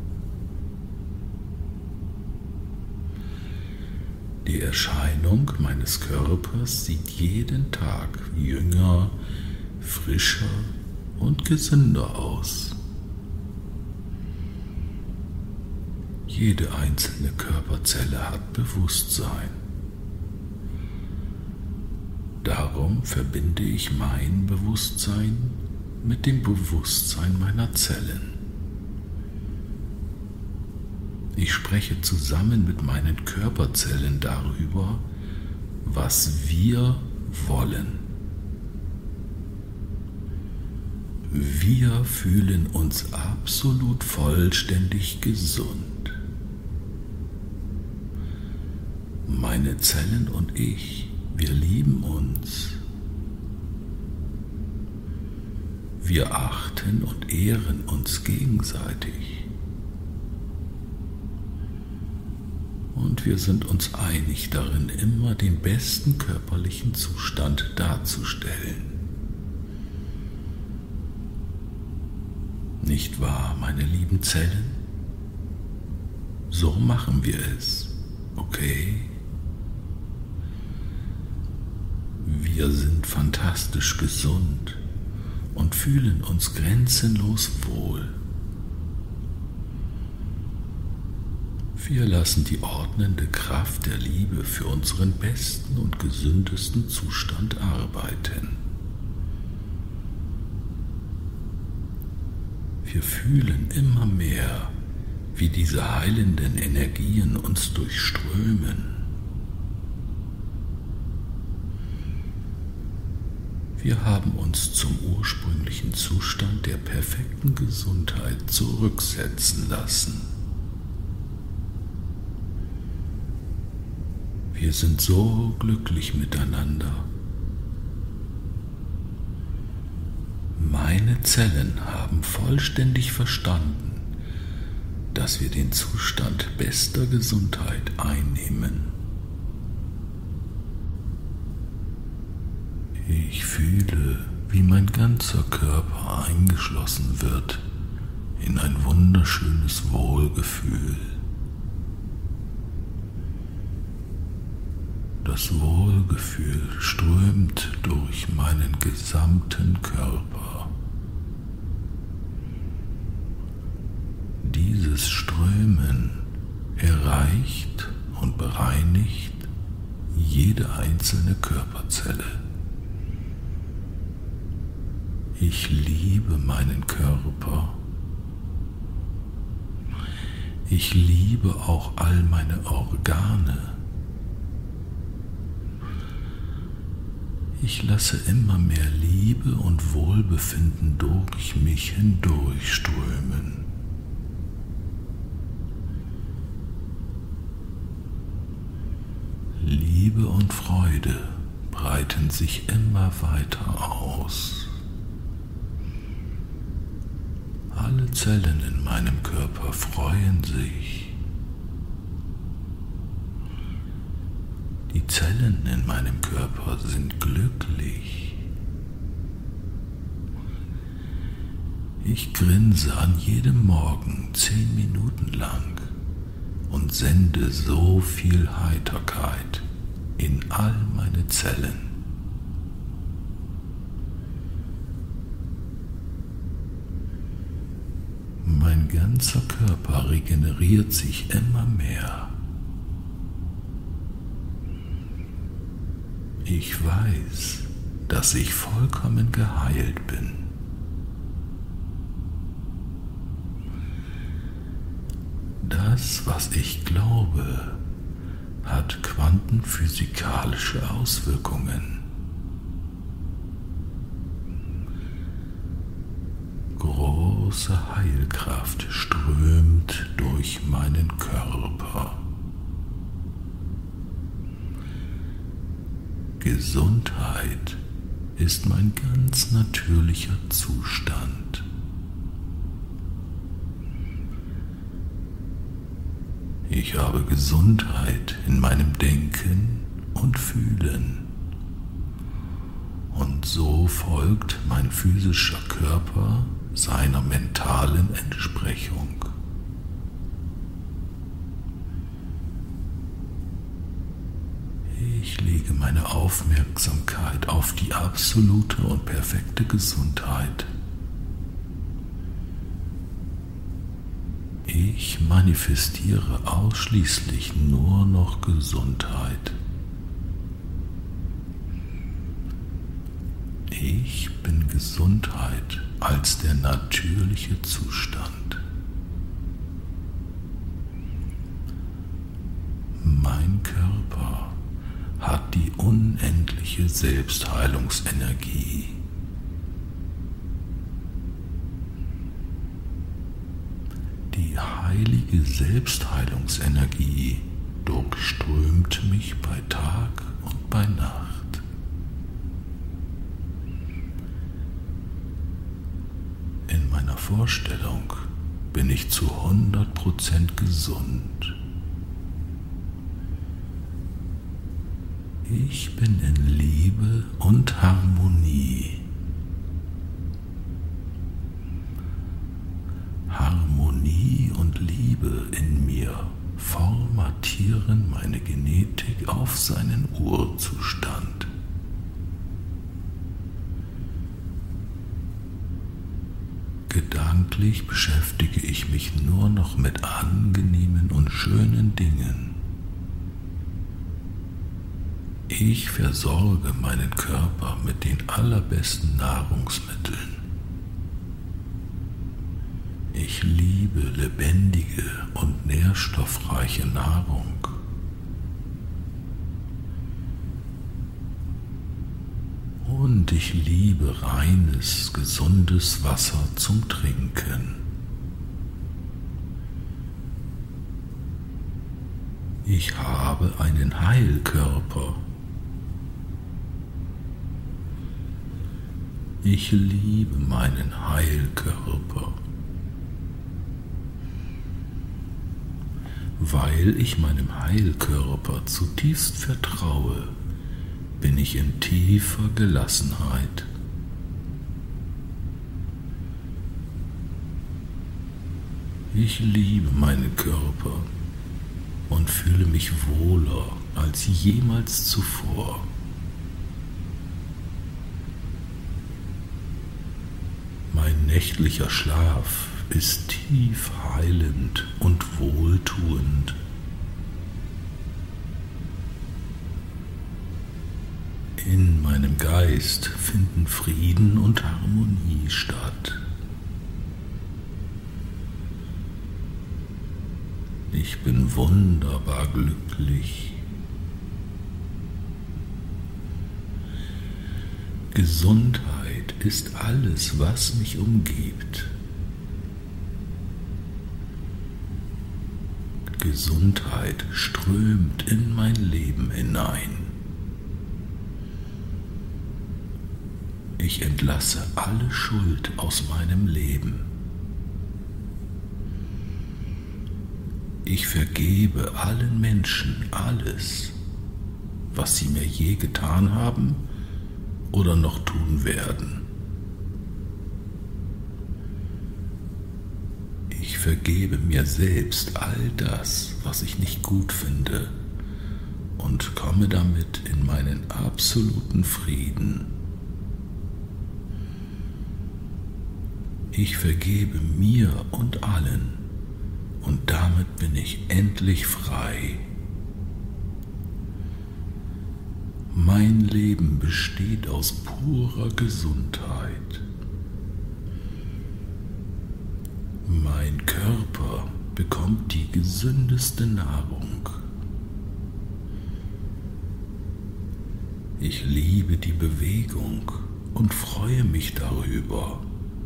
Die Erscheinung meines Körpers sieht jeden Tag jünger, frischer und gesünder aus. Jede einzelne Körperzelle hat Bewusstsein. Darum verbinde ich mein Bewusstsein mit dem Bewusstsein meiner Zellen. Ich spreche zusammen mit meinen Körperzellen darüber, was wir wollen. Wir fühlen uns absolut vollständig gesund. Meine Zellen und ich, wir lieben uns. Wir achten und ehren uns gegenseitig. Und wir sind uns einig darin, immer den besten körperlichen Zustand darzustellen. Nicht wahr, meine lieben Zellen? So machen wir es, okay? Wir sind fantastisch gesund und fühlen uns grenzenlos wohl. Wir lassen die ordnende Kraft der Liebe für unseren besten und gesündesten Zustand arbeiten. Wir fühlen immer mehr, wie diese heilenden Energien uns durchströmen. Wir haben uns zum ursprünglichen Zustand der perfekten Gesundheit zurücksetzen lassen. Wir sind so glücklich miteinander. Meine Zellen haben vollständig verstanden, dass wir den Zustand bester Gesundheit einnehmen. Ich fühle, wie mein ganzer Körper eingeschlossen wird in ein wunderschönes Wohlgefühl. Das Wohlgefühl strömt durch meinen gesamten Körper. Dieses Strömen erreicht und bereinigt jede einzelne Körperzelle. Ich liebe meinen Körper. Ich liebe auch all meine Organe. Ich lasse immer mehr Liebe und Wohlbefinden durch mich hindurchströmen. Liebe und Freude breiten sich immer weiter aus. Alle Zellen in meinem Körper freuen sich. Die Zellen in meinem Körper sind glücklich. Ich grinse an jedem Morgen 10 Minuten lang und sende so viel Heiterkeit in all meine Zellen. Mein ganzer Körper regeneriert sich immer mehr. Ich weiß, dass ich vollkommen geheilt bin. Das, was ich glaube, hat quantenphysikalische Auswirkungen. Große Heilkraft strömt durch meinen Körper. Gesundheit ist mein ganz natürlicher Zustand. Ich habe Gesundheit in meinem Denken und Fühlen. Und so folgt mein physischer Körper seiner mentalen Entsprechung. Ich lege meine Aufmerksamkeit auf die absolute und perfekte Gesundheit. Ich manifestiere ausschließlich nur noch Gesundheit. Ich bin Gesundheit als der natürliche Zustand. Dein Körper hat die unendliche Selbstheilungsenergie. Die heilige Selbstheilungsenergie durchströmt mich bei Tag und bei Nacht. In meiner Vorstellung bin ich zu 100% gesund. Ich bin in Liebe und Harmonie. Harmonie und Liebe in mir formatieren meine Genetik auf seinen Urzustand. Gedanklich beschäftige ich mich nur noch mit angenehmen und schönen Dingen. Ich versorge meinen Körper mit den allerbesten Nahrungsmitteln. Ich liebe lebendige und nährstoffreiche Nahrung. Und ich liebe reines, gesundes Wasser zum Trinken. Ich habe einen Heilkörper. Ich liebe meinen Heilkörper. Weil ich meinem Heilkörper zutiefst vertraue, bin ich in tiefer Gelassenheit. Ich liebe meinen Körper und fühle mich wohler als jemals zuvor. Mein nächtlicher Schlaf ist tief heilend und wohltuend. In meinem Geist finden Frieden und Harmonie statt. Ich bin wunderbar glücklich. Gesundheit ist alles, was mich umgibt. Gesundheit strömt in mein Leben hinein. Ich entlasse alle Schuld aus meinem Leben. Ich vergebe allen Menschen alles, was sie mir je getan haben oder noch tun werden. Ich vergebe mir selbst all das, was ich nicht gut finde, und komme damit in meinen absoluten Frieden. Ich vergebe mir und allen, und damit bin ich endlich frei. Mein Leben besteht aus purer Gesundheit. Mein Körper bekommt die gesündeste Nahrung. Ich liebe die Bewegung und freue mich darüber.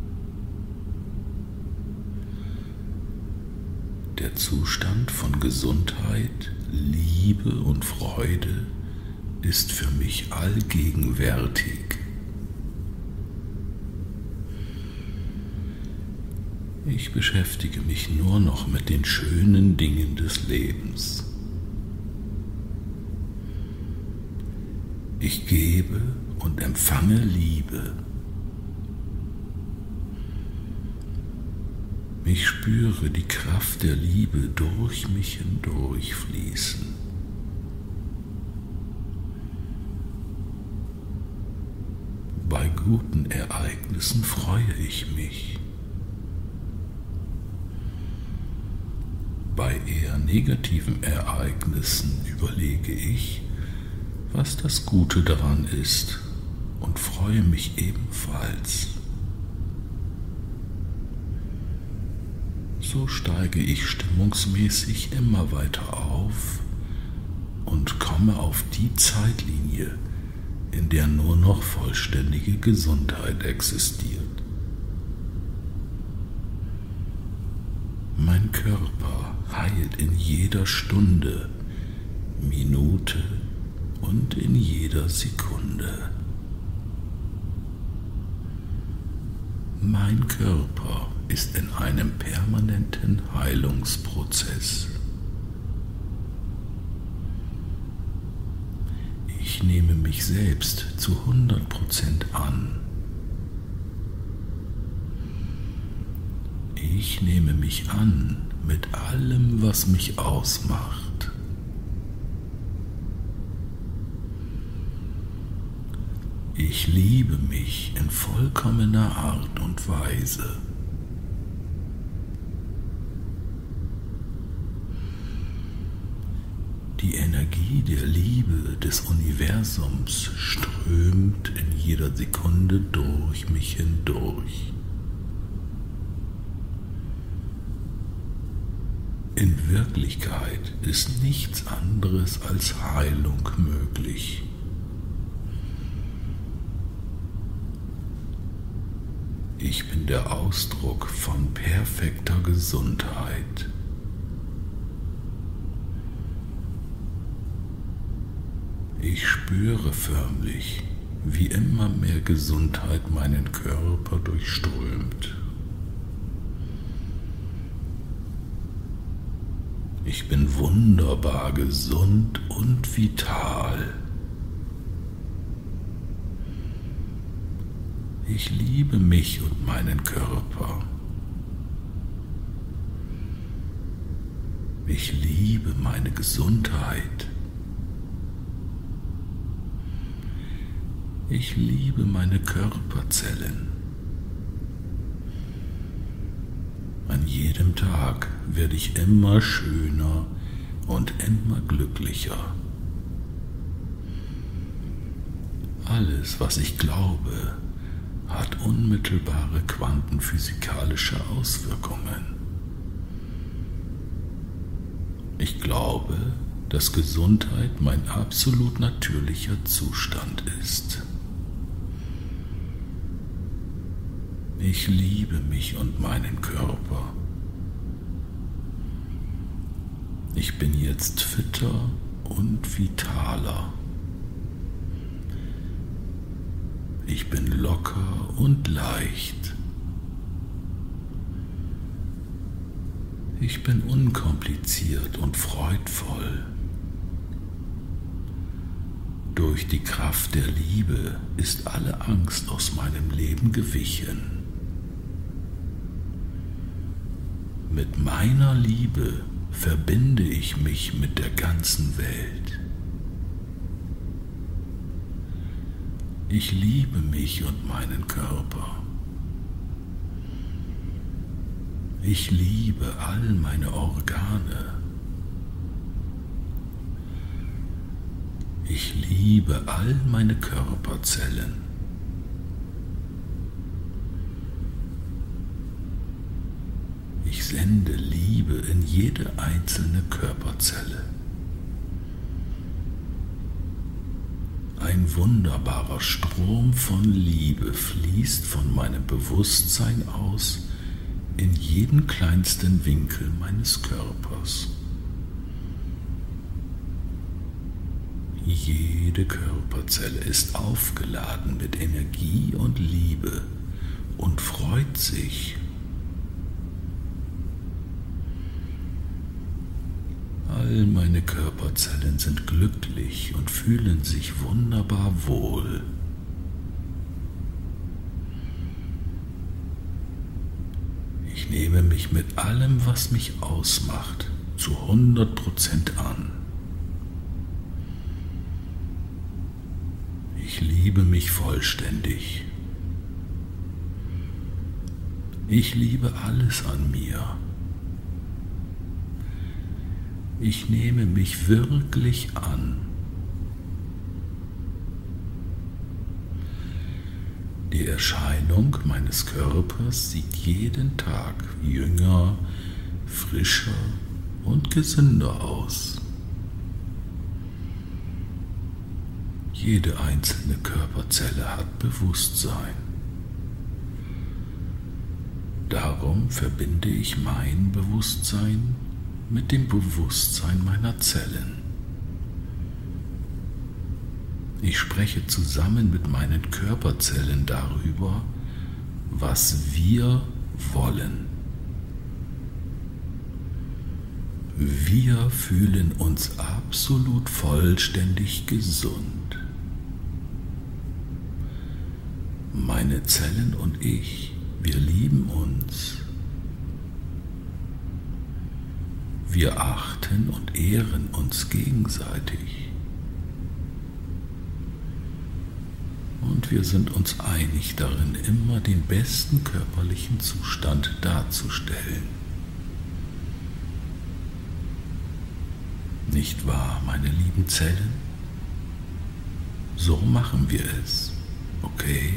Der Zustand von Gesundheit, Liebe und Freude ist für mich allgegenwärtig. Ich beschäftige mich nur noch mit den schönen Dingen des Lebens. Ich gebe und empfange Liebe. Ich spüre die Kraft der Liebe durch mich hindurch fließen. Bei guten Ereignissen freue ich mich. Bei eher negativen Ereignissen überlege ich, was das Gute daran ist, und freue mich ebenfalls. So steige ich stimmungsmäßig immer weiter auf und komme auf die Zeitlinie, in der nur noch vollständige Gesundheit existiert. Mein Körper heilt in jeder Stunde, Minute und in jeder Sekunde. Mein Körper ist in einem permanenten Heilungsprozess. Ich nehme mich selbst zu 100% an. Ich nehme mich an mit allem, was mich ausmacht. Ich liebe mich in vollkommener Art und Weise. Die Energie der Liebe des Universums strömt in jeder Sekunde durch mich hindurch. In Wirklichkeit ist nichts anderes als Heilung möglich. Ich bin der Ausdruck von perfekter Gesundheit. Ich spüre förmlich, wie immer mehr Gesundheit meinen Körper durchströmt. Ich bin wunderbar gesund und vital. Ich liebe mich und meinen Körper. Ich liebe meine Gesundheit. Ich liebe meine Körperzellen. An jedem Tag werde ich immer schöner und immer glücklicher. Alles, was ich glaube, hat unmittelbare quantenphysikalische Auswirkungen. Ich glaube, dass Gesundheit mein absolut natürlicher Zustand ist. Ich liebe mich und meinen Körper. Ich bin jetzt fitter und vitaler. Ich bin locker und leicht. Ich bin unkompliziert und freudvoll. Durch die Kraft der Liebe ist alle Angst aus meinem Leben gewichen. Mit meiner Liebe verbinde ich mich mit der ganzen Welt. Ich liebe mich und meinen Körper. Ich liebe all meine Organe. Ich liebe all meine Körperzellen. Ich sende Liebe in jede einzelne Körperzelle. Ein wunderbarer Strom von Liebe fließt von meinem Bewusstsein aus in jeden kleinsten Winkel meines Körpers. Jede Körperzelle ist aufgeladen mit Energie und Liebe und freut sich. All meine Körperzellen sind glücklich und fühlen sich wunderbar wohl. Ich nehme mich mit allem, was mich ausmacht, zu 100% an. Ich liebe mich vollständig. Ich liebe alles an mir. Ich nehme mich wirklich an. Die Erscheinung meines Körpers sieht jeden Tag jünger, frischer und gesünder aus. Jede einzelne Körperzelle hat Bewusstsein. Darum verbinde ich mein Bewusstsein mit dem Bewusstsein meiner Zellen. Ich spreche zusammen mit meinen Körperzellen darüber, was wir wollen. Wir fühlen uns absolut vollständig gesund. Meine Zellen und ich, wir lieben uns. Wir achten und ehren uns gegenseitig. Und wir sind uns einig darin, immer den besten körperlichen Zustand darzustellen. Nicht wahr, meine lieben Zellen? So machen wir es, okay?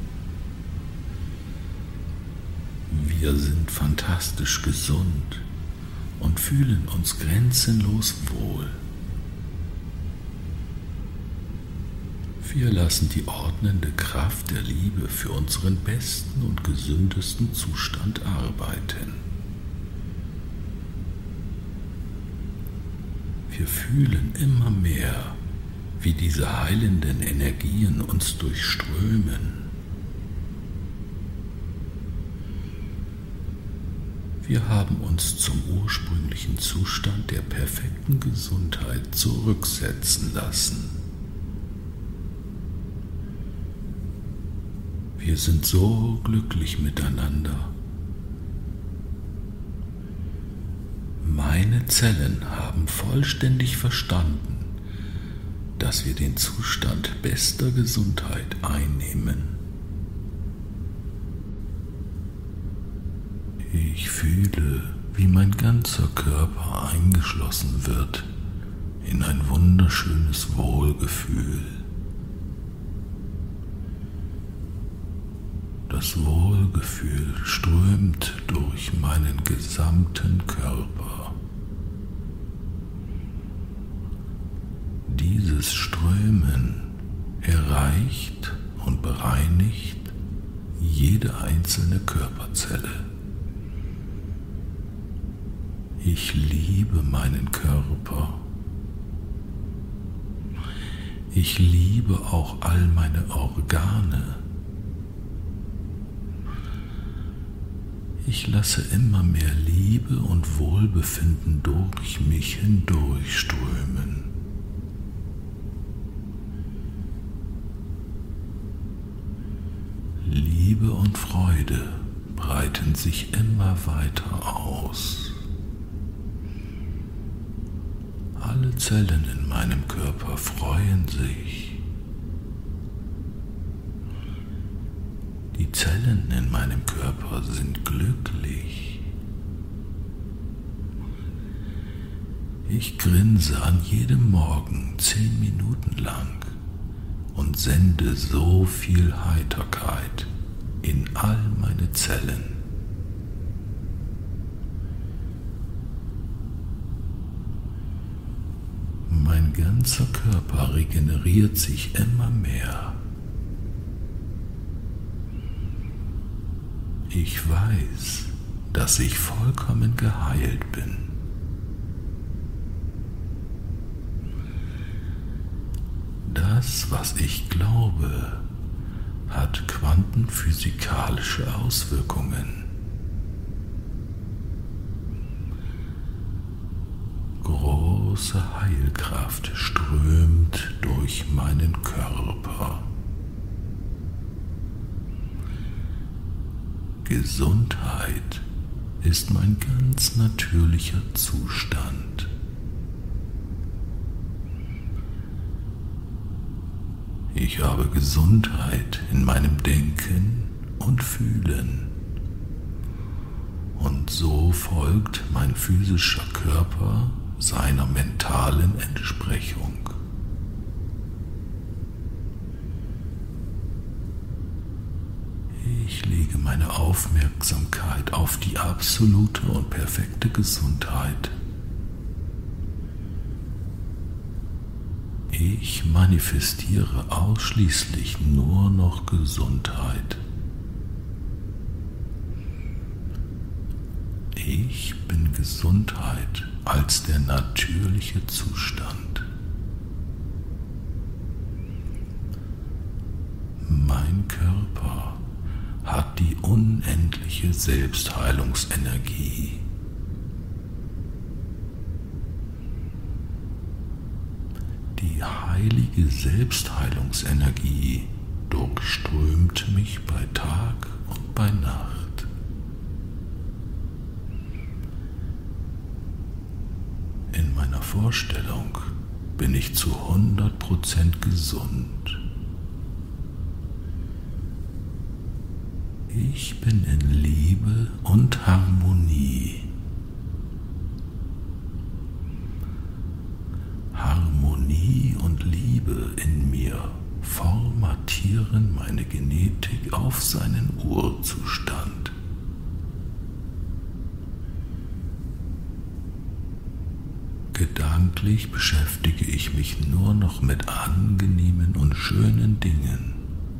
Wir sind fantastisch gesund und fühlen uns grenzenlos wohl. Wir lassen die ordnende Kraft der Liebe für unseren besten und gesündesten Zustand arbeiten. Wir fühlen immer mehr, wie diese heilenden Energien uns durchströmen. Wir haben uns zum ursprünglichen Zustand der perfekten Gesundheit zurücksetzen lassen. Wir sind so glücklich miteinander. Meine Zellen haben vollständig verstanden, dass wir den Zustand bester Gesundheit einnehmen. Ich fühle, wie mein ganzer Körper eingeschlossen wird in ein wunderschönes Wohlgefühl. Das Wohlgefühl strömt durch meinen gesamten Körper. Dieses Strömen erreicht und bereinigt jede einzelne Körperzelle. Ich liebe meinen Körper. Ich liebe auch all meine Organe. Ich lasse immer mehr Liebe und Wohlbefinden durch mich hindurchströmen. Liebe und Freude breiten sich immer weiter aus. Alle Zellen in meinem Körper freuen sich. Die Zellen in meinem Körper sind glücklich. Ich grinse an jedem Morgen 10 Minuten lang und sende so viel Heiterkeit in all meine Zellen. Mein ganzer Körper regeneriert sich immer mehr. Ich weiß, dass ich vollkommen geheilt bin. Das, was ich glaube, hat quantenphysikalische Auswirkungen. Große Heilkraft strömt durch meinen Körper. Gesundheit ist mein ganz natürlicher Zustand. Ich habe Gesundheit in meinem Denken und Fühlen. Und so folgt mein physischer Körper seiner mentalen Entsprechung. Ich lege meine Aufmerksamkeit auf die absolute und perfekte Gesundheit Ich manifestiere ausschließlich nur noch Gesundheit. Ich bin Gesundheit als der natürliche Zustand. Mein Körper hat die unendliche Selbstheilungsenergie. Die heilige Selbstheilungsenergie durchströmt mich bei Tag und bei Nacht. In meiner Vorstellung bin ich zu 100% gesund. Ich bin in Liebe und Harmonie. Harmonie und Liebe in mir formatieren meine Genetik auf seinen Urzustand. Gedanklich beschäftige ich mich nur noch mit angenehmen und schönen Dingen.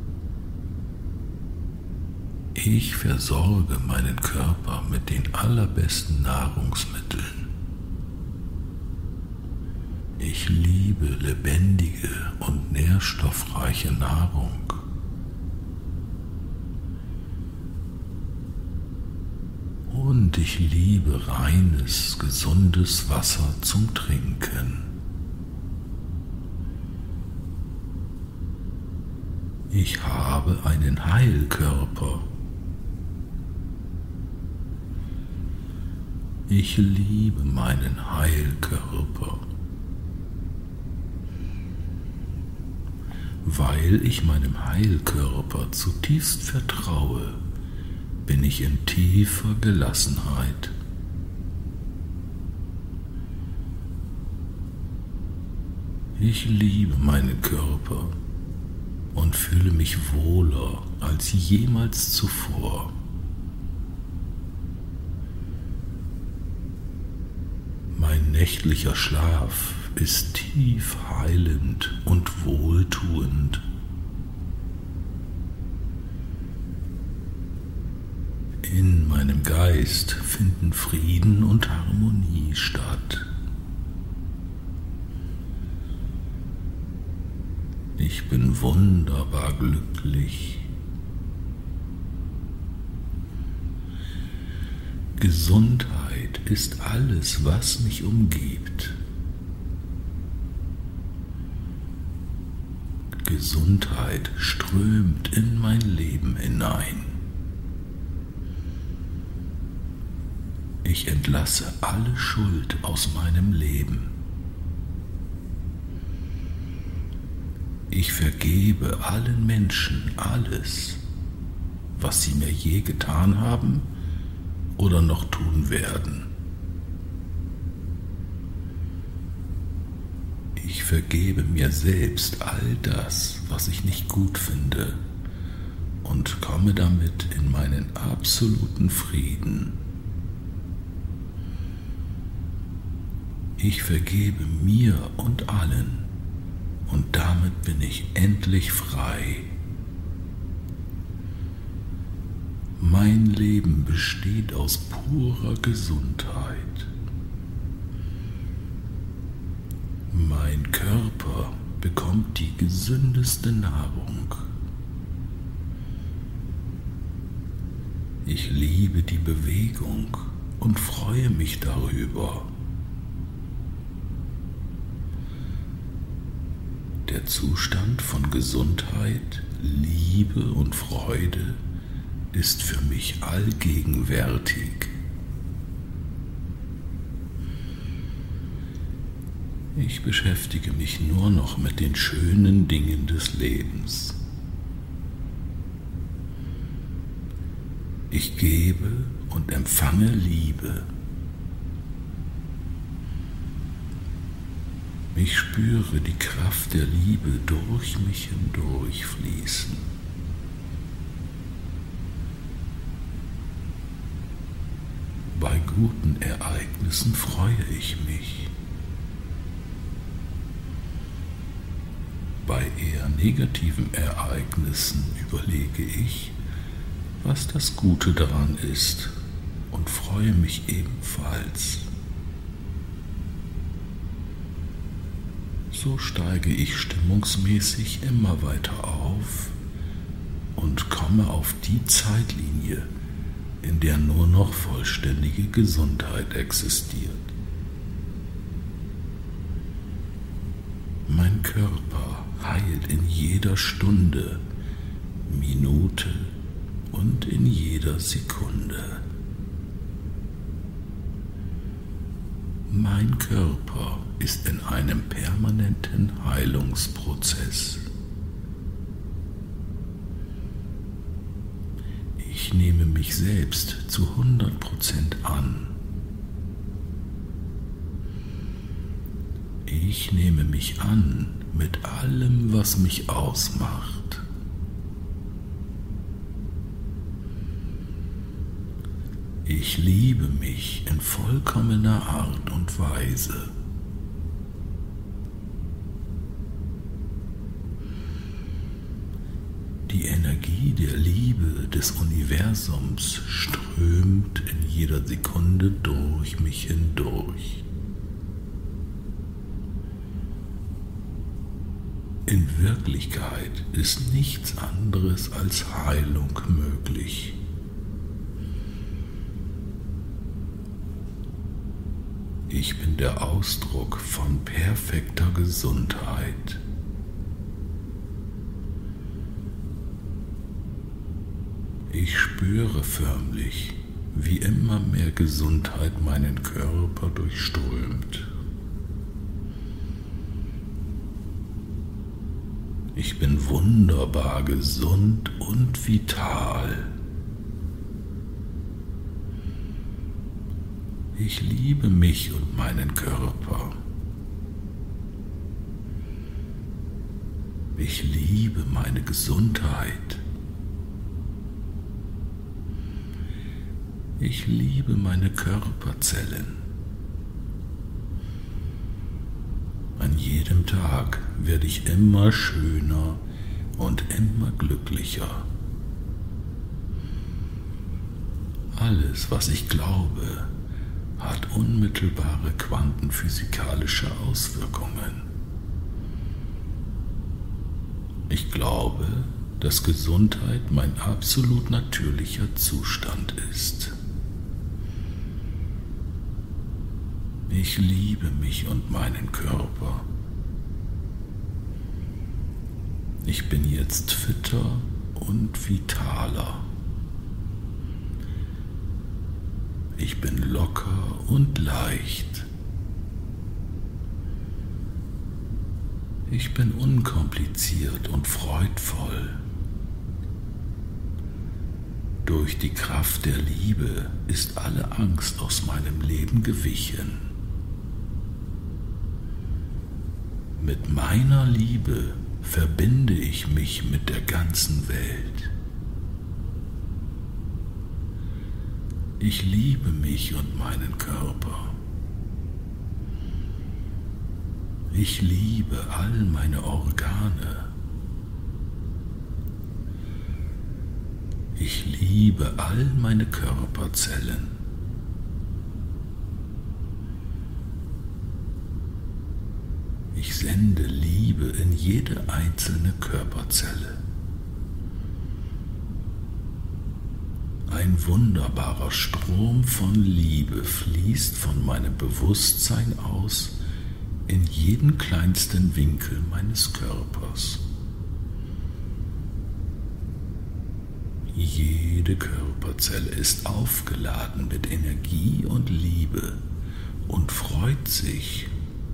Ich versorge meinen Körper mit den allerbesten Nahrungsmitteln. Ich liebe lebendige und nährstoffreiche Nahrung. Und ich liebe reines, gesundes Wasser zum Trinken. Ich habe einen Heilkörper. Ich liebe meinen Heilkörper. Weil ich meinem Heilkörper zutiefst vertraue, bin ich in tiefer Gelassenheit. Ich liebe meinen Körper und fühle mich wohler als jemals zuvor. Mein nächtlicher Schlaf ist tief heilend und wohltuend. In meinem Geist finden Frieden und Harmonie statt. Ich bin wunderbar glücklich. Gesundheit ist alles, was mich umgibt. Gesundheit strömt in mein Leben hinein. Ich entlasse alle Schuld aus meinem Leben. Ich vergebe allen Menschen alles, was sie mir je getan haben oder noch tun werden. Ich vergebe mir selbst all das, was ich nicht gut finde, und komme damit in meinen absoluten Frieden. Ich vergebe mir und allen, und damit bin ich endlich frei. Mein Leben besteht aus purer Gesundheit. Mein Körper bekommt die gesündeste Nahrung. Ich liebe die Bewegung und freue mich darüber. Der Zustand von Gesundheit, Liebe und Freude ist für mich allgegenwärtig. Ich beschäftige mich nur noch mit den schönen Dingen des Lebens. Ich gebe und empfange Liebe. Ich spüre die Kraft der Liebe durch mich hindurch fließen. Bei guten Ereignissen freue ich mich. Bei eher negativen Ereignissen überlege ich, was das Gute daran ist und freue mich ebenfalls. So steige ich stimmungsmäßig immer weiter auf und komme auf die Zeitlinie, in der nur noch vollständige Gesundheit existiert. Mein Körper heilt in jeder Stunde, Minute und in jeder Sekunde. Mein Körper ist in einem permanenten Heilungsprozess. Ich nehme mich selbst zu 100% an. Ich nehme mich an mit allem, was mich ausmacht. Ich liebe mich in vollkommener Art und Weise. Die Energie der Liebe des Universums strömt in jeder Sekunde durch mich hindurch. In Wirklichkeit ist nichts anderes als Heilung möglich. Ich bin der Ausdruck von perfekter Gesundheit. Ich spüre förmlich, wie immer mehr Gesundheit meinen Körper durchströmt. Ich bin wunderbar gesund und vital. Ich liebe mich und meinen Körper. Ich liebe meine Gesundheit. Ich liebe meine Körperzellen. An jedem Tag werde ich immer schöner und immer glücklicher. Alles, was ich glaube, hat unmittelbare quantenphysikalische Auswirkungen. Ich glaube, dass Gesundheit mein absolut natürlicher Zustand ist. Ich liebe mich und meinen Körper. Ich bin jetzt fitter und vitaler. Ich bin locker und leicht. Ich bin unkompliziert und freudvoll. Durch die Kraft der Liebe ist alle Angst aus meinem Leben gewichen. Mit meiner Liebe verbinde ich mich mit der ganzen Welt. Ich liebe mich und meinen Körper. Ich liebe all meine Organe. Ich liebe all meine Körperzellen. Ich sende Liebe in jede einzelne Körperzelle. Ein wunderbarer Strom von Liebe fließt von meinem Bewusstsein aus in jeden kleinsten Winkel meines Körpers. Jede Körperzelle ist aufgeladen mit Energie und Liebe und freut sich.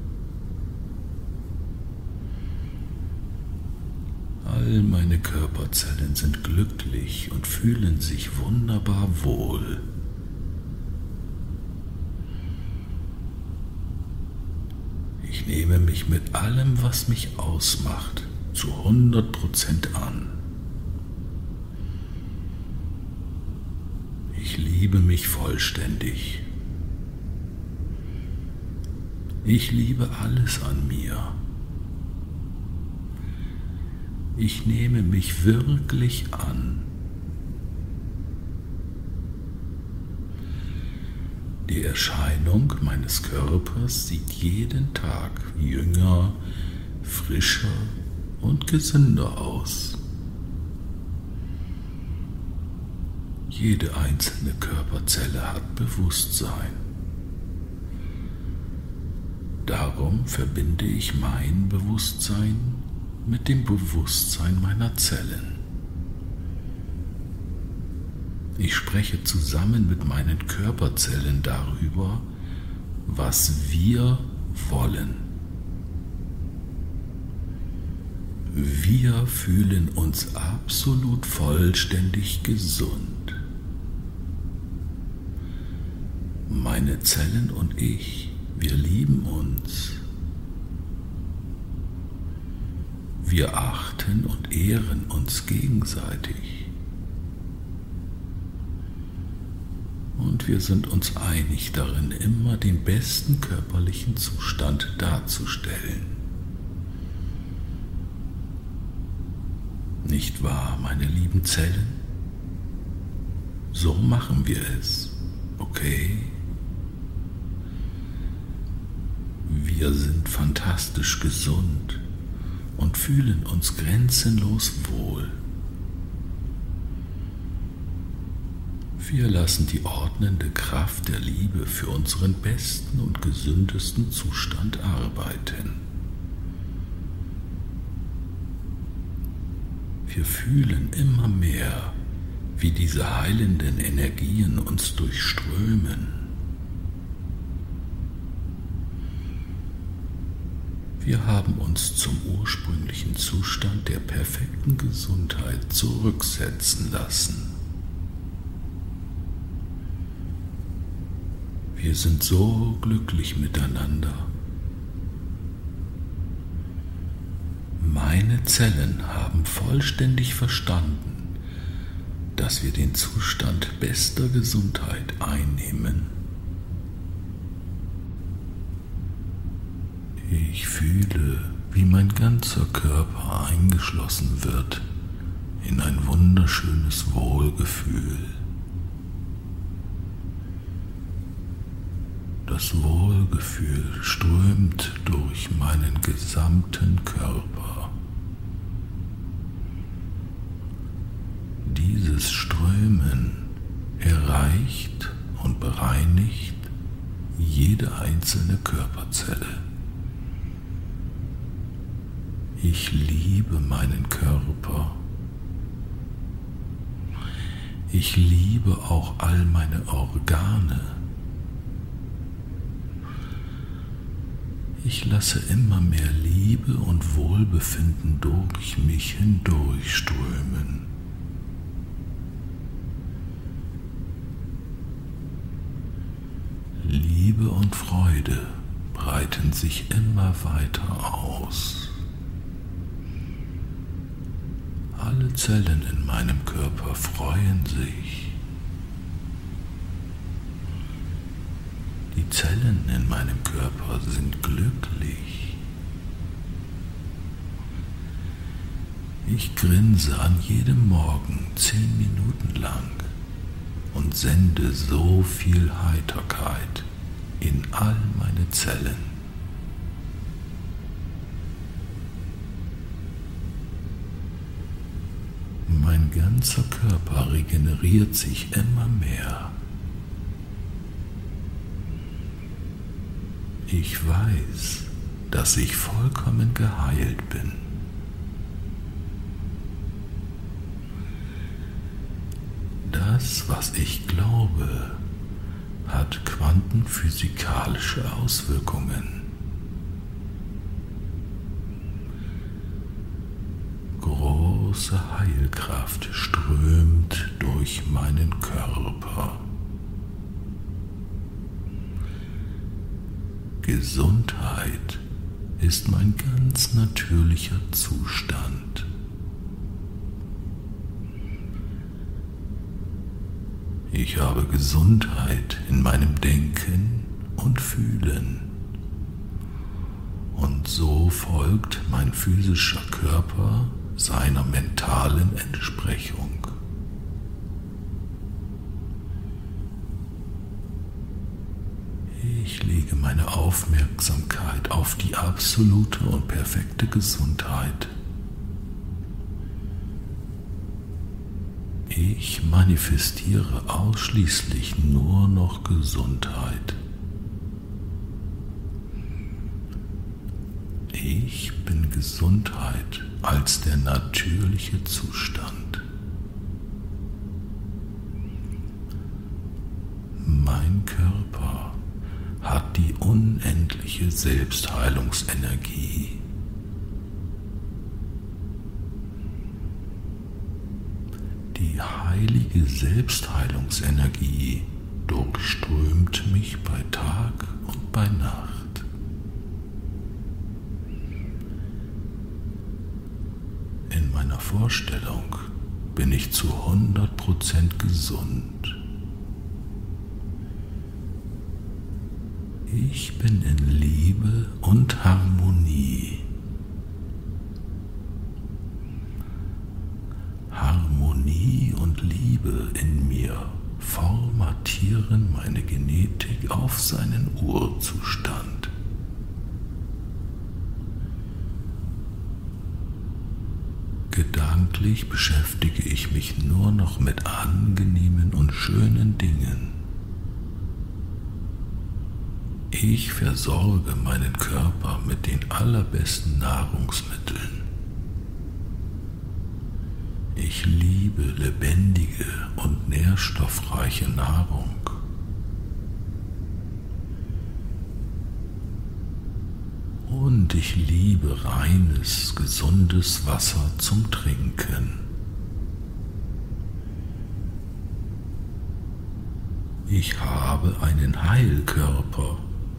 All meine Körperzellen sind glücklich und fühlen sich wunderbar wohl. Ich nehme mich mit allem, was mich ausmacht, zu 100% an. Ich liebe mich vollständig. Ich liebe alles an mir. Ich nehme mich wirklich an. Die Erscheinung meines Körpers sieht jeden Tag jünger, frischer und gesünder aus. Jede einzelne Körperzelle hat Bewusstsein. Darum verbinde ich mein Bewusstsein mit dem Bewusstsein meiner Zellen. Ich spreche zusammen mit meinen Körperzellen darüber, was wir wollen. Wir fühlen uns absolut vollständig gesund. Meine Zellen und ich, wir lieben uns. Wir achten und ehren uns gegenseitig. Und wir sind uns einig darin, immer den besten körperlichen Zustand darzustellen. Nicht wahr, meine lieben Zellen? So machen wir es, okay? Wir sind fantastisch gesund und fühlen uns grenzenlos wohl. Wir lassen die ordnende Kraft der Liebe für unseren besten und gesündesten Zustand arbeiten. Wir fühlen immer mehr, wie diese heilenden Energien uns durchströmen. Wir haben uns zum ursprünglichen Zustand der perfekten Gesundheit zurücksetzen lassen. Wir sind so glücklich miteinander. Meine Zellen haben vollständig verstanden, dass wir den Zustand bester Gesundheit einnehmen. Ich fühle, wie mein ganzer Körper eingeschlossen wird in ein wunderschönes Wohlgefühl. Das Wohlgefühl strömt durch meinen gesamten Körper. Dieses Strömen erreicht und bereinigt jede einzelne Körperzelle. Ich liebe meinen Körper. Ich liebe auch all meine Organe. Ich lasse immer mehr Liebe und Wohlbefinden durch mich hindurchströmen. Liebe und Freude breiten sich immer weiter aus. Alle Zellen in meinem Körper freuen sich. Die Zellen in meinem Körper sind glücklich. Ich grinse an jedem Morgen 10 Minuten lang und sende so viel Heiterkeit in all meine Zellen. Mein ganzer Körper regeneriert sich immer mehr. Ich weiß, dass ich vollkommen geheilt bin. Das, was ich glaube, hat quantenphysikalische Auswirkungen. Große Heilkraft strömt durch meinen Körper. Gesundheit ist mein ganz natürlicher Zustand. Ich habe Gesundheit in meinem Denken und Fühlen. Und so folgt mein physischer Körper seiner mentalen Entsprechung. Ich lege meine Aufmerksamkeit auf die absolute und perfekte Gesundheit. Ich manifestiere ausschließlich nur noch Gesundheit. Ich bin Gesundheit als der natürliche Zustand. Mein Körper hat die unendliche Selbstheilungsenergie. Die heilige Selbstheilungsenergie durchströmt mich bei Tag und bei Nacht. In meiner Vorstellung bin ich zu 100% gesund. Ich bin in Liebe und Harmonie. Harmonie und Liebe in mir formatieren meine Genetik auf seinen Urzustand. Gedanklich beschäftige ich mich nur noch mit angenehmen und schönen Dingen. Ich versorge meinen Körper mit den allerbesten Nahrungsmitteln. Ich liebe lebendige und nährstoffreiche Nahrung. Und ich liebe reines, gesundes Wasser zum Trinken. Ich habe einen Heilkörper.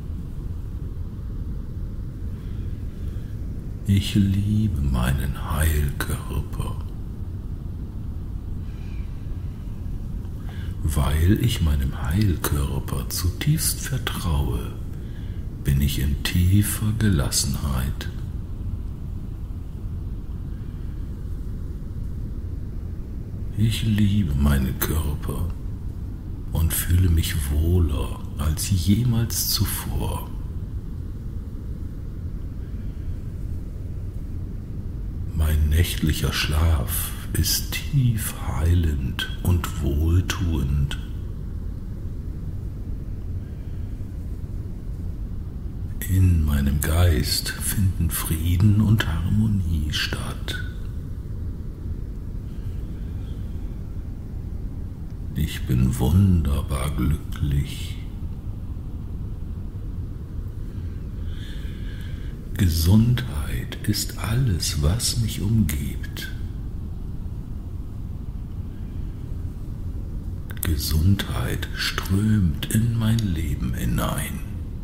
Ich liebe meinen Heilkörper. Weil ich meinem Heilkörper zutiefst vertraue, bin ich in tiefer Gelassenheit. Ich liebe meinen Körper und fühle mich wohler als jemals zuvor. Mein nächtlicher Schlaf ist tief heilend und wohltuend. In meinem Geist finden Frieden und Harmonie statt. Ich bin wunderbar glücklich. Gesundheit ist alles, was mich umgibt. Gesundheit strömt in mein Leben hinein.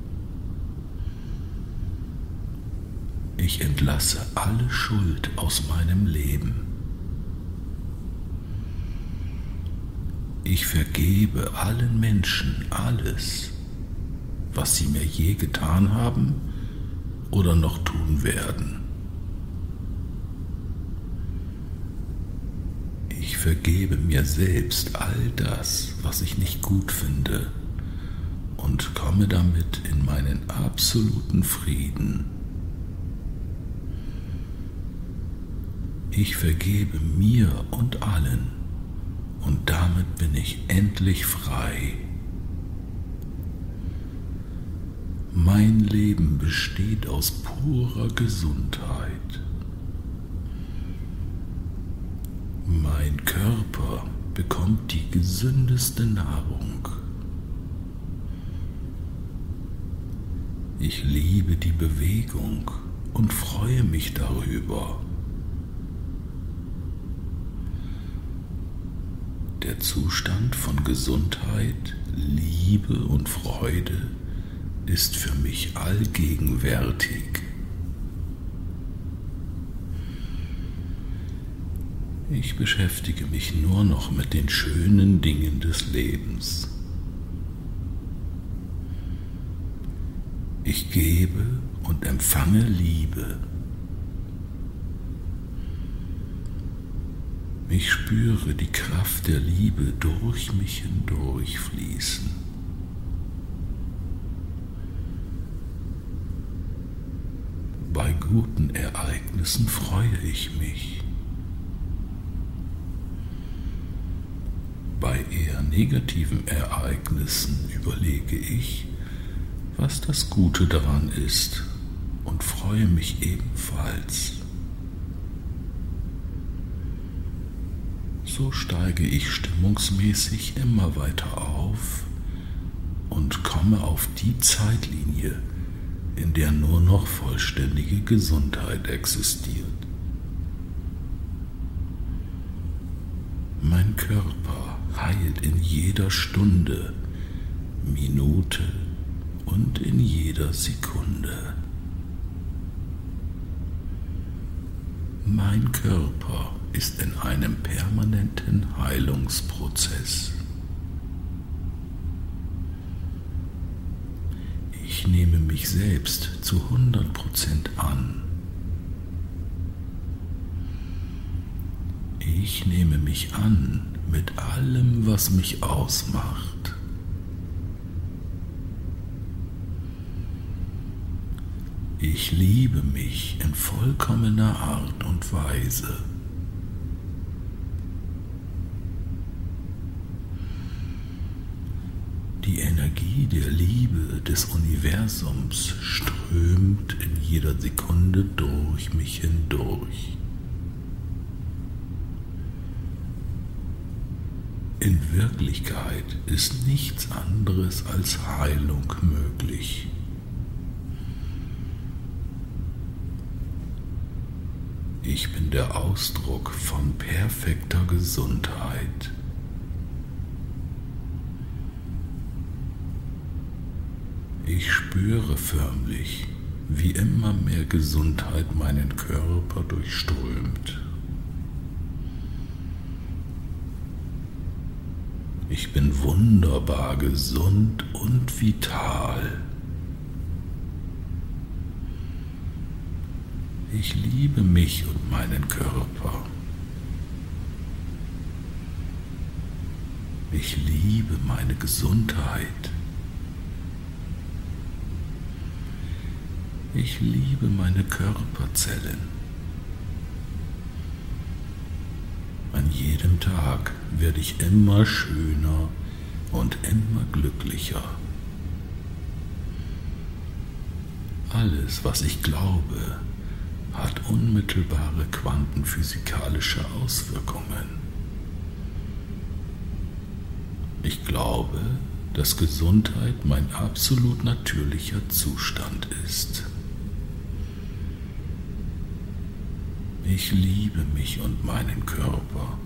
Ich entlasse alle Schuld aus meinem Leben. Ich vergebe allen Menschen alles, was sie mir je getan haben oder noch tun werden. Ich vergebe mir selbst all das, was ich nicht gut finde, und komme damit in meinen absoluten Frieden. Ich vergebe mir und allen, und damit bin ich endlich frei. Mein Leben besteht aus purer Gesundheit. Mein Körper bekommt die gesündeste Nahrung. Ich liebe die Bewegung und freue mich darüber. Der Zustand von Gesundheit, Liebe und Freude ist für mich allgegenwärtig. Ich beschäftige mich nur noch mit den schönen Dingen des Lebens. Ich gebe und empfange Liebe. Ich spüre die Kraft der Liebe durch mich hindurch fließen. Bei guten Ereignissen freue ich mich. Bei eher negativen Ereignissen überlege ich, was das Gute daran ist, und freue mich ebenfalls. So steige ich stimmungsmäßig immer weiter auf und komme auf die Zeitlinie, in der nur noch vollständige Gesundheit existiert. Mein Körper heilt in jeder Stunde, Minute und in jeder Sekunde. Mein Körper ist in einem permanenten Heilungsprozess. Ich nehme mich selbst zu 100% an. Ich nehme mich an mit allem, was mich ausmacht. Ich liebe mich in vollkommener Art und Weise. Die Energie der Liebe des Universums strömt in jeder Sekunde durch mich hindurch. In Wirklichkeit ist nichts anderes als Heilung möglich. Ich bin der Ausdruck von perfekter Gesundheit. Ich spüre förmlich, wie immer mehr Gesundheit meinen Körper durchströmt. Ich bin wunderbar gesund und vital. Ich liebe mich und meinen Körper. Ich liebe meine Gesundheit. Ich liebe meine Körperzellen. An jedem Tag werde ich immer schöner und immer glücklicher. Alles, was ich glaube, hat unmittelbare quantenphysikalische Auswirkungen. Ich glaube, dass Gesundheit mein absolut natürlicher Zustand ist. Ich liebe mich und meinen Körper.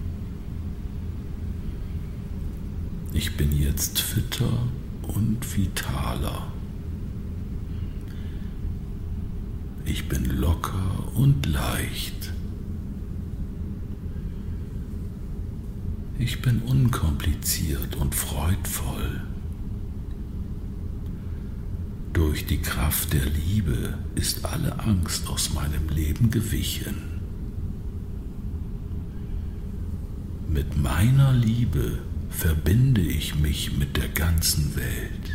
Ich bin jetzt fitter und vitaler. Ich bin locker und leicht. Ich bin unkompliziert und freudvoll. Durch die Kraft der Liebe ist alle Angst aus meinem Leben gewichen. Mit meiner Liebe verbinde ich mich mit der ganzen Welt.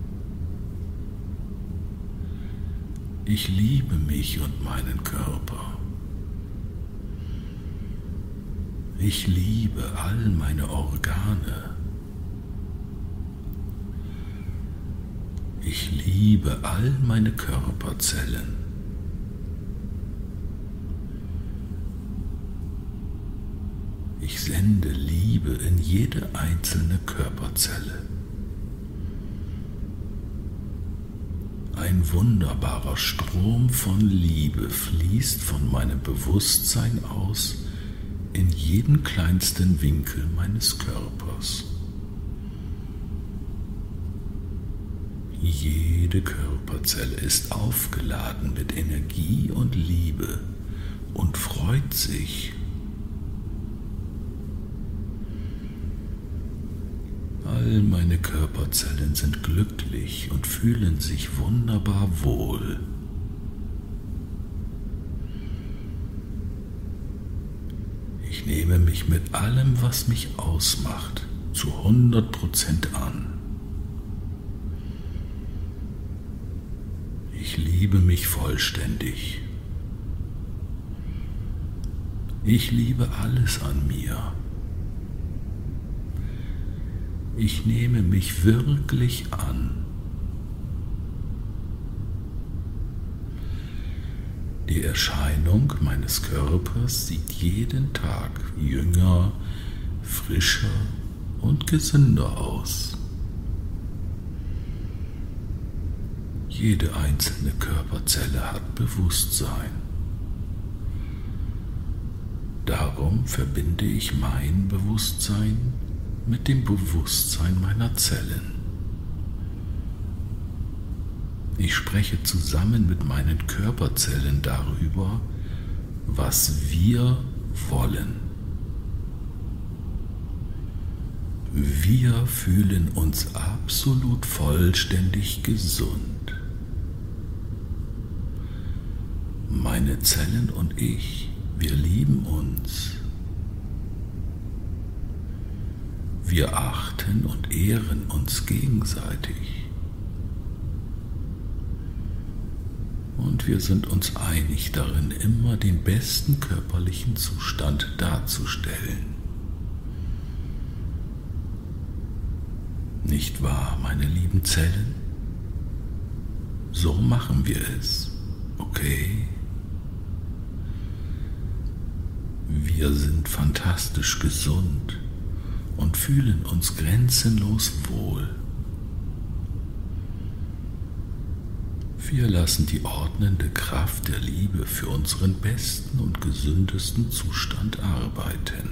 Ich liebe mich und meinen Körper. Ich liebe all meine Organe. Ich liebe all meine Körperzellen. Ich sende Liebe in jede einzelne Körperzelle. Ein wunderbarer Strom von Liebe fließt von meinem Bewusstsein aus in jeden kleinsten Winkel meines Körpers. Jede Körperzelle ist aufgeladen mit Energie und Liebe und freut sich. All meine Körperzellen sind glücklich und fühlen sich wunderbar wohl. Ich nehme mich mit allem, was mich ausmacht, zu 100% an. Ich liebe mich vollständig. Ich liebe alles an mir. Ich nehme mich wirklich an. Die Erscheinung meines Körpers sieht jeden Tag jünger, frischer und gesünder aus. Jede einzelne Körperzelle hat Bewusstsein. Darum verbinde ich mein Bewusstsein mit dem Bewusstsein meiner Zellen. Ich spreche zusammen mit meinen Körperzellen darüber, was wir wollen. Wir fühlen uns absolut vollständig gesund. Meine Zellen und ich, wir lieben uns. Wir achten und ehren uns gegenseitig. Und wir sind uns einig darin, immer den besten körperlichen Zustand darzustellen. Nicht wahr, meine lieben Zellen? So machen wir es, okay? Wir sind fantastisch gesund und fühlen uns grenzenlos wohl. Wir lassen die ordnende Kraft der Liebe für unseren besten und gesündesten Zustand arbeiten.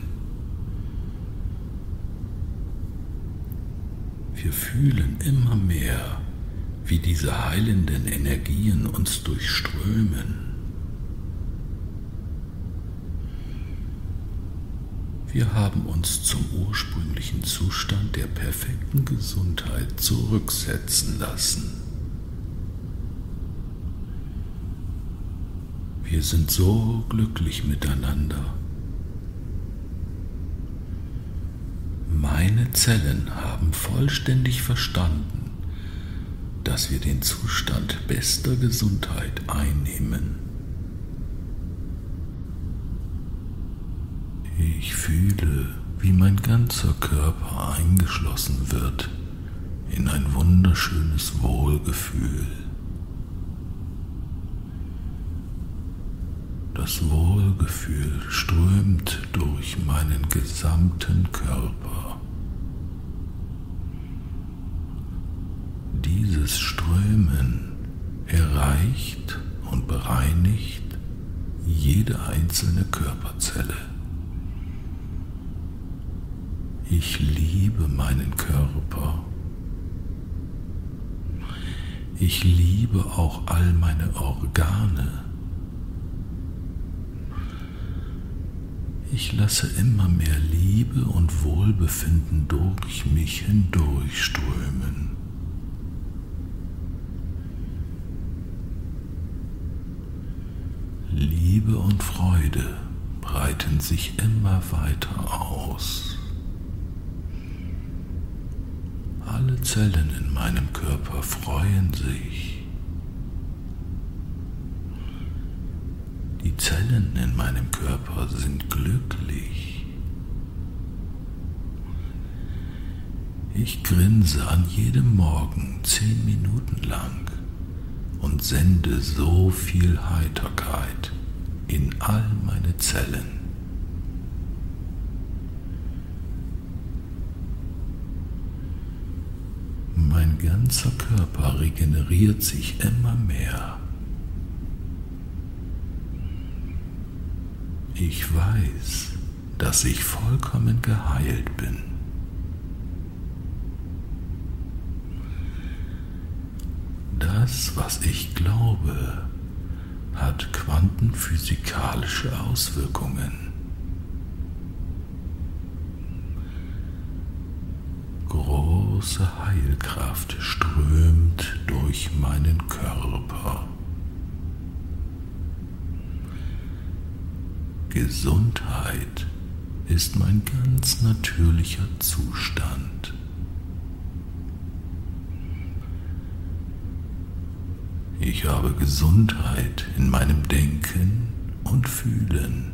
Wir fühlen immer mehr, wie diese heilenden Energien uns durchströmen. Wir haben uns zum ursprünglichen Zustand der perfekten Gesundheit zurücksetzen lassen. Wir sind so glücklich miteinander. Meine Zellen haben vollständig verstanden, dass wir den Zustand bester Gesundheit einnehmen. Ich fühle, wie mein ganzer Körper eingeschlossen wird in ein wunderschönes Wohlgefühl. Das Wohlgefühl strömt durch meinen gesamten Körper. Dieses Strömen erreicht und bereinigt jede einzelne Körperzelle. Ich liebe meinen Körper. Ich liebe auch all meine Organe. Ich lasse immer mehr Liebe und Wohlbefinden durch mich hindurchströmen. Liebe und Freude breiten sich immer weiter aus. Alle Zellen in meinem Körper freuen sich. Die Zellen in meinem Körper sind glücklich. Ich grinse an jedem Morgen 10 Minuten lang und sende so viel Heiterkeit in all meine Zellen. Mein ganzer Körper regeneriert sich immer mehr. Ich weiß, dass ich vollkommen geheilt bin. Das, was ich glaube, hat quantenphysikalische Auswirkungen. Große Heilkraft strömt durch meinen Körper. Gesundheit ist mein ganz natürlicher Zustand. Ich habe Gesundheit in meinem Denken und Fühlen.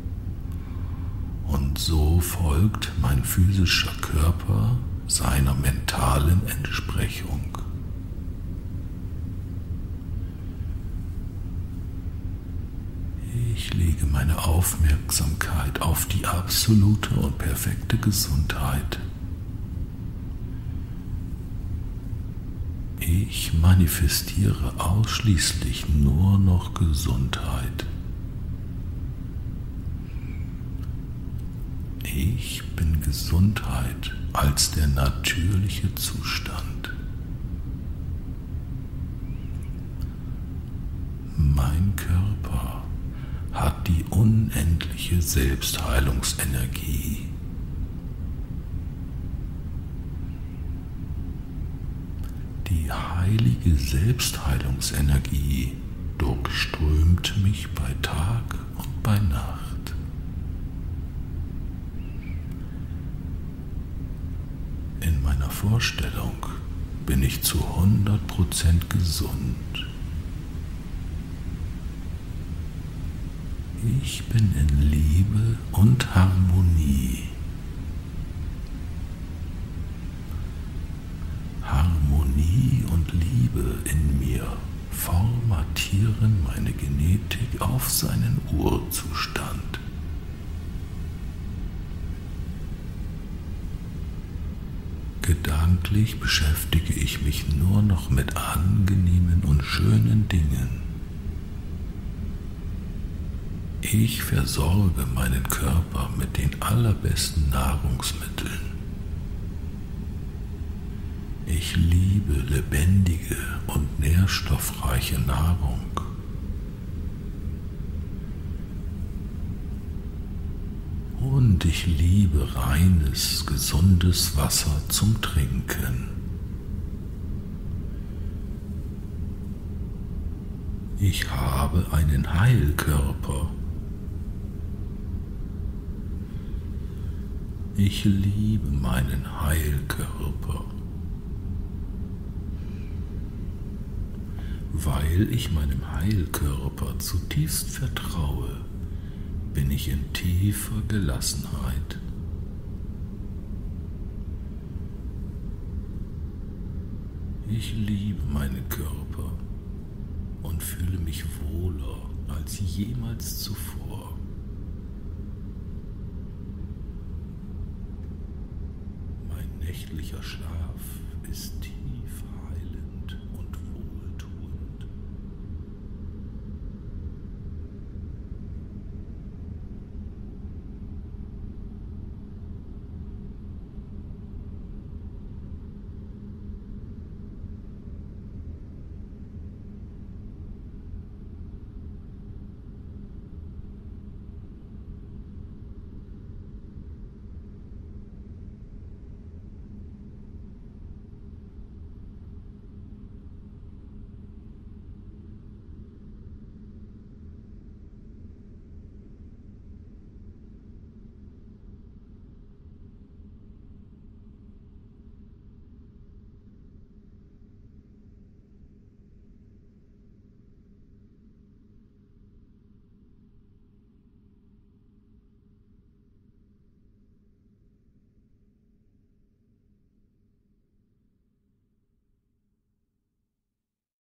Und so folgt mein physischer Körper seiner mentalen Entsprechung. Ich lege meine Aufmerksamkeit auf die absolute und perfekte Gesundheit. Ich manifestiere ausschließlich nur noch Gesundheit. Ich bin Gesundheit als der natürliche Zustand. Mein Körper hat die unendliche Selbstheilungsenergie. Die heilige Selbstheilungsenergie durchströmt mich bei Tag und bei Nacht. In meiner Vorstellung bin ich zu 100% gesund. Ich bin in Liebe und Harmonie. Harmonie und Liebe in mir formatieren meine Genetik auf seinen Urzustand. Gedanklich beschäftige ich mich nur noch mit angenehmen und schönen Dingen. Ich versorge meinen Körper mit den allerbesten Nahrungsmitteln. Ich liebe lebendige und nährstoffreiche Nahrung. Und ich liebe reines, gesundes Wasser zum Trinken. Ich habe einen Heilkörper. Ich liebe meinen Heilkörper. Weil ich meinem Heilkörper zutiefst vertraue, bin ich in tiefer Gelassenheit. Ich liebe meinen Körper und fühle mich wohler als jemals zuvor. Mein nächtlicher Schlaf